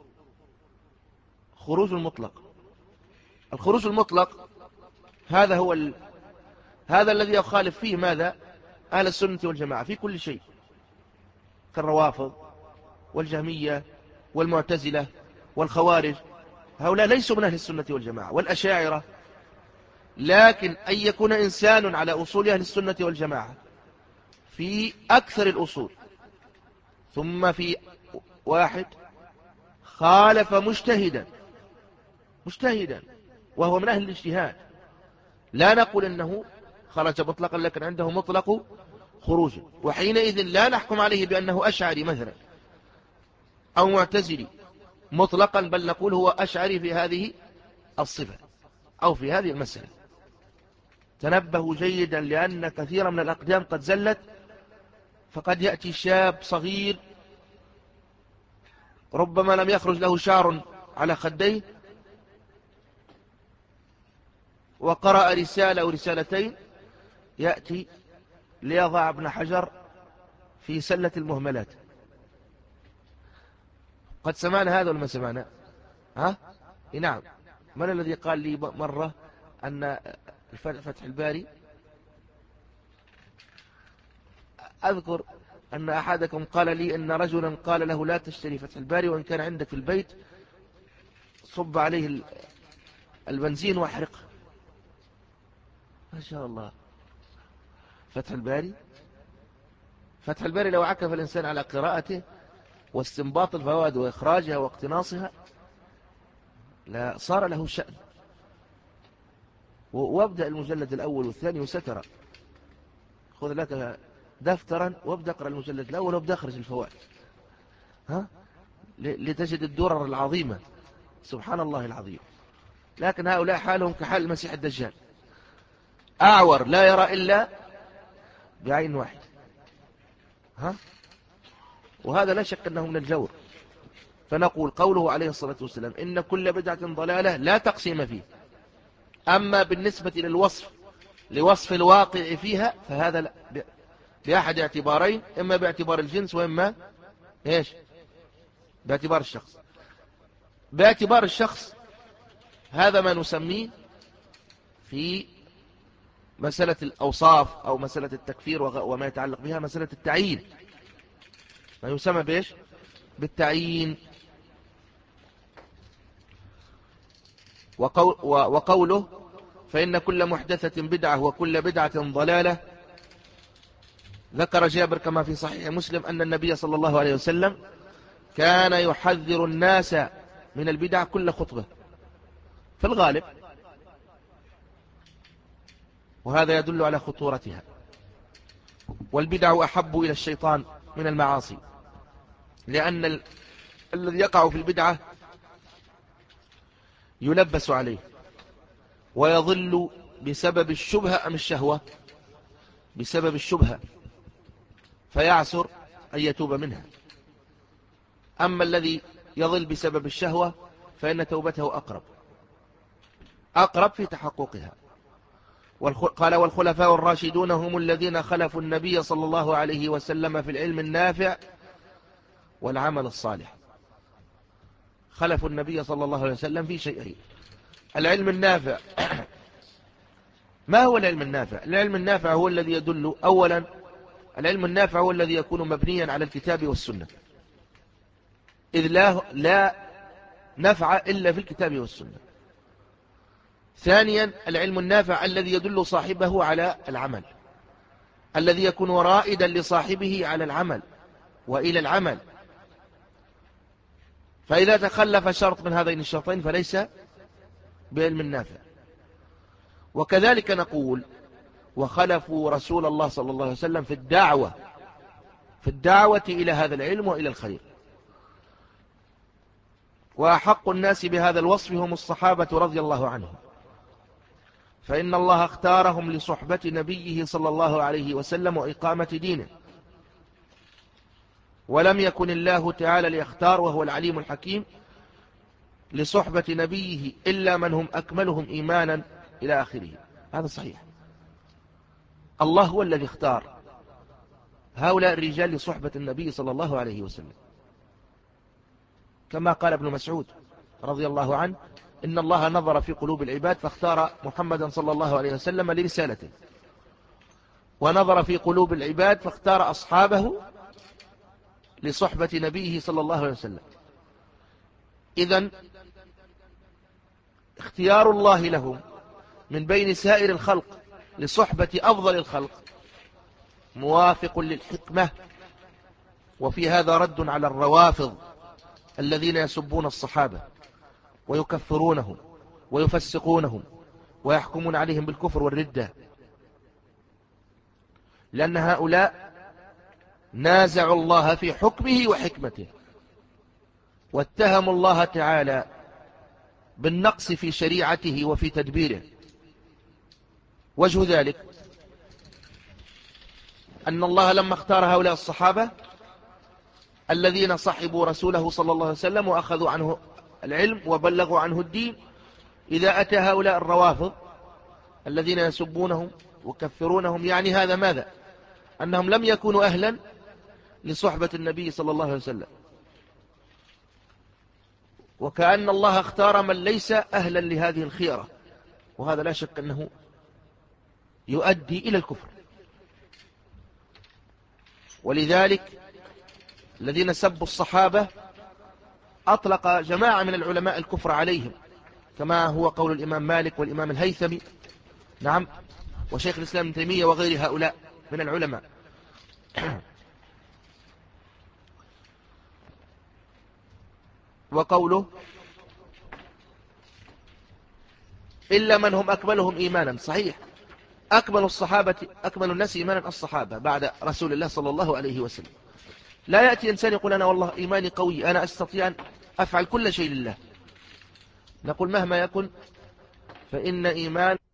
خروج المطلق، الخروج المطلق هذا هو ال... هذا الذي يخالف فيه ماذا؟ أهل السنة والجماعة في كل شيء، كالروافض والجهمية والمعتزلة والخوارج، هؤلاء ليسوا من أهل السنة والجماعة، والأشاعرة. لكن أن يكون إنسان على أصول أهل السنة والجماعة في أكثر الأصول، ثم في واحد خالف مجتهدا مجتهدا وهو من أهل الاجتهاد، لا نقول أنه خرج مطلقا، لكن عنده مطلق خروج، وحينئذ لا نحكم عليه بأنه أشعري مثلا أو معتزلي مطلقا، بل نقول هو أشعري في هذه الصفة أو في هذه المسألة. تنبهوا جيدا، لأن كثيرا من الأقدام قد زلت، فقد يأتي شاب صغير ربما لم يخرج له شعر على خديه، وقرأ رسالة أو رسالتين، يأتي ليضع ابن حجر في سلة المهملات. قد سمعنا هذا ولا ما سمعنا؟ ها؟ نعم. من الذي قال لي مرة أن فتح الباري، أذكر أن أحدكم قال لي أن رجلا قال له لا تشتري فتح الباري، وإن كان عندك في البيت صب عليه البنزين واحرقه. ما شاء الله، فتح الباري فتح الباري لو عكف الإنسان على قراءته واستنباط الفوائد وإخراجها واقتناصها لا صار له شأن. وابدأ المجلد الأول والثاني وسترى، خذ لك دفترا وابدأ اقرأ المجلد الأول وابدأ اخرج الفوائد، ها لتجد الدرر العظيمة. سبحان الله العظيم. لكن هؤلاء حالهم كحال المسيح الدجال، أعور لا يرى إلا بعين واحد، ها وهذا لا شك أنه من الجور. فنقول قوله عليه الصلاة والسلام إن كل بدعة ضلالة لا تقسيم فيه. أما بالنسبة للوصف لوصف الواقع فيها فهذا لا، بأحد اعتبارين: إما باعتبار الجنس، وإما إيش؟ باعتبار الشخص. باعتبار الشخص هذا ما نسميه في مسألة الأوصاف أو مسألة التكفير وما يتعلق بها مسألة التعيين، ما يسمى بإيش؟ بالتعيين. وقول وقوله فإن كل محدثة بدعة وكل بدعة ضلالة، ذكر جابر كما في صحيح مسلم أن النبي صلى الله عليه وسلم كان يحذر الناس من البدع كل خطبة في الغالب، وهذا يدل على خطورتها. والبدع أحب إلى الشيطان من المعاصي، لأن ال... الذي يقع في البدعة يلبس عليه ويضل بسبب الشبهة أم الشهوة؟ بسبب الشبهة، فيعسر أن يتوب منها. أما الذي يضل بسبب الشهوة فإن توبته أقرب أقرب في تحققها. قال والخلفاء الراشدون هم الذين خلفوا النبي صلى الله عليه وسلم في العلم النافع والعمل الصالح. خلفوا النبي صلى الله عليه وسلم في شيئين: العلم النافع. ما هو العلم النافع؟ العلم النافع هو الذي يدل أولا العلم النافع هو الذي يكون مبنيا على الكتاب والسنة، إذ لا, لا نفع إلا في الكتاب والسنة. ثانيا العلم النافع الذي يدل صاحبه على العمل، الذي يكون رائدا لصاحبه على العمل وإلى العمل. فإذا تخلف شرط من هذين الشرطين فليس بعلم نافع. وكذلك نقول وخلفوا رسول الله صلى الله عليه وسلم في الدعوة في الدعوة إلى هذا العلم وإلى الخير. وأحق الناس بهذا الوصف هم الصحابة رضي الله عنهم، فإن الله اختارهم لصحبة نبيه صلى الله عليه وسلم وإقامة دينه، ولم يكن الله تعالى ليختار وهو العليم الحكيم لصحبة نبيه إلا من هم أكملهم إيمانا إلى آخره. هذا صحيح، الله هو الذي اختار هؤلاء الرجال لصحبة النبي صلى الله عليه وسلم، كما قال ابن مسعود رضي الله عنه: إن الله نظر في قلوب العباد فاختار محمدا صلى الله عليه وسلم لرسالته، ونظر في قلوب العباد فاختار أصحابه لصحبة نبيه صلى الله عليه وسلم. إذن اختيار الله لهم من بين سائر الخلق لصحبة أفضل الخلق موافق للحكمة. وفي هذا رد على الروافض الذين يسبون الصحابة ويكفرونهم ويفسقونهم ويحكمون عليهم بالكفر والردة، لأن هؤلاء نازعوا الله في حكمه وحكمته، واتهموا الله تعالى بالنقص في شريعته وفي تدبيره. وجه ذلك أن الله لما اختار هؤلاء الصحابة الذين صحبوا رسوله صلى الله عليه وسلم وأخذوا عنه العلم وبلغوا عنه الدين، إذا أتى هؤلاء الروافض الذين يسبونهم وكفرونهم، يعني هذا ماذا؟ أنهم لم يكونوا أهلا لصحبة النبي صلى الله عليه وسلم، وكأن الله اختار من ليس أهلا لهذه الخيرة، وهذا لا شك أنه يؤدي إلى الكفر. ولذلك الذين سبوا الصحابة أطلق جماعة من العلماء الكفر عليهم، كما هو قول الإمام مالك والإمام الهيثمي، نعم، وشيخ الإسلام ابن تيمية وغير هؤلاء من العلماء. وقوله إلا من هم أكملهم إيمانا، صحيح، أكمل الصحابة أكمل الناس إيمانا الصحابة بعد رسول الله صلى الله عليه وسلم. لا يأتي إنسان يقول أنا والله إيماني قوي، أنا أستطيع أن أفعل كل شيء لله. نقول مهما يكن فإن إيمان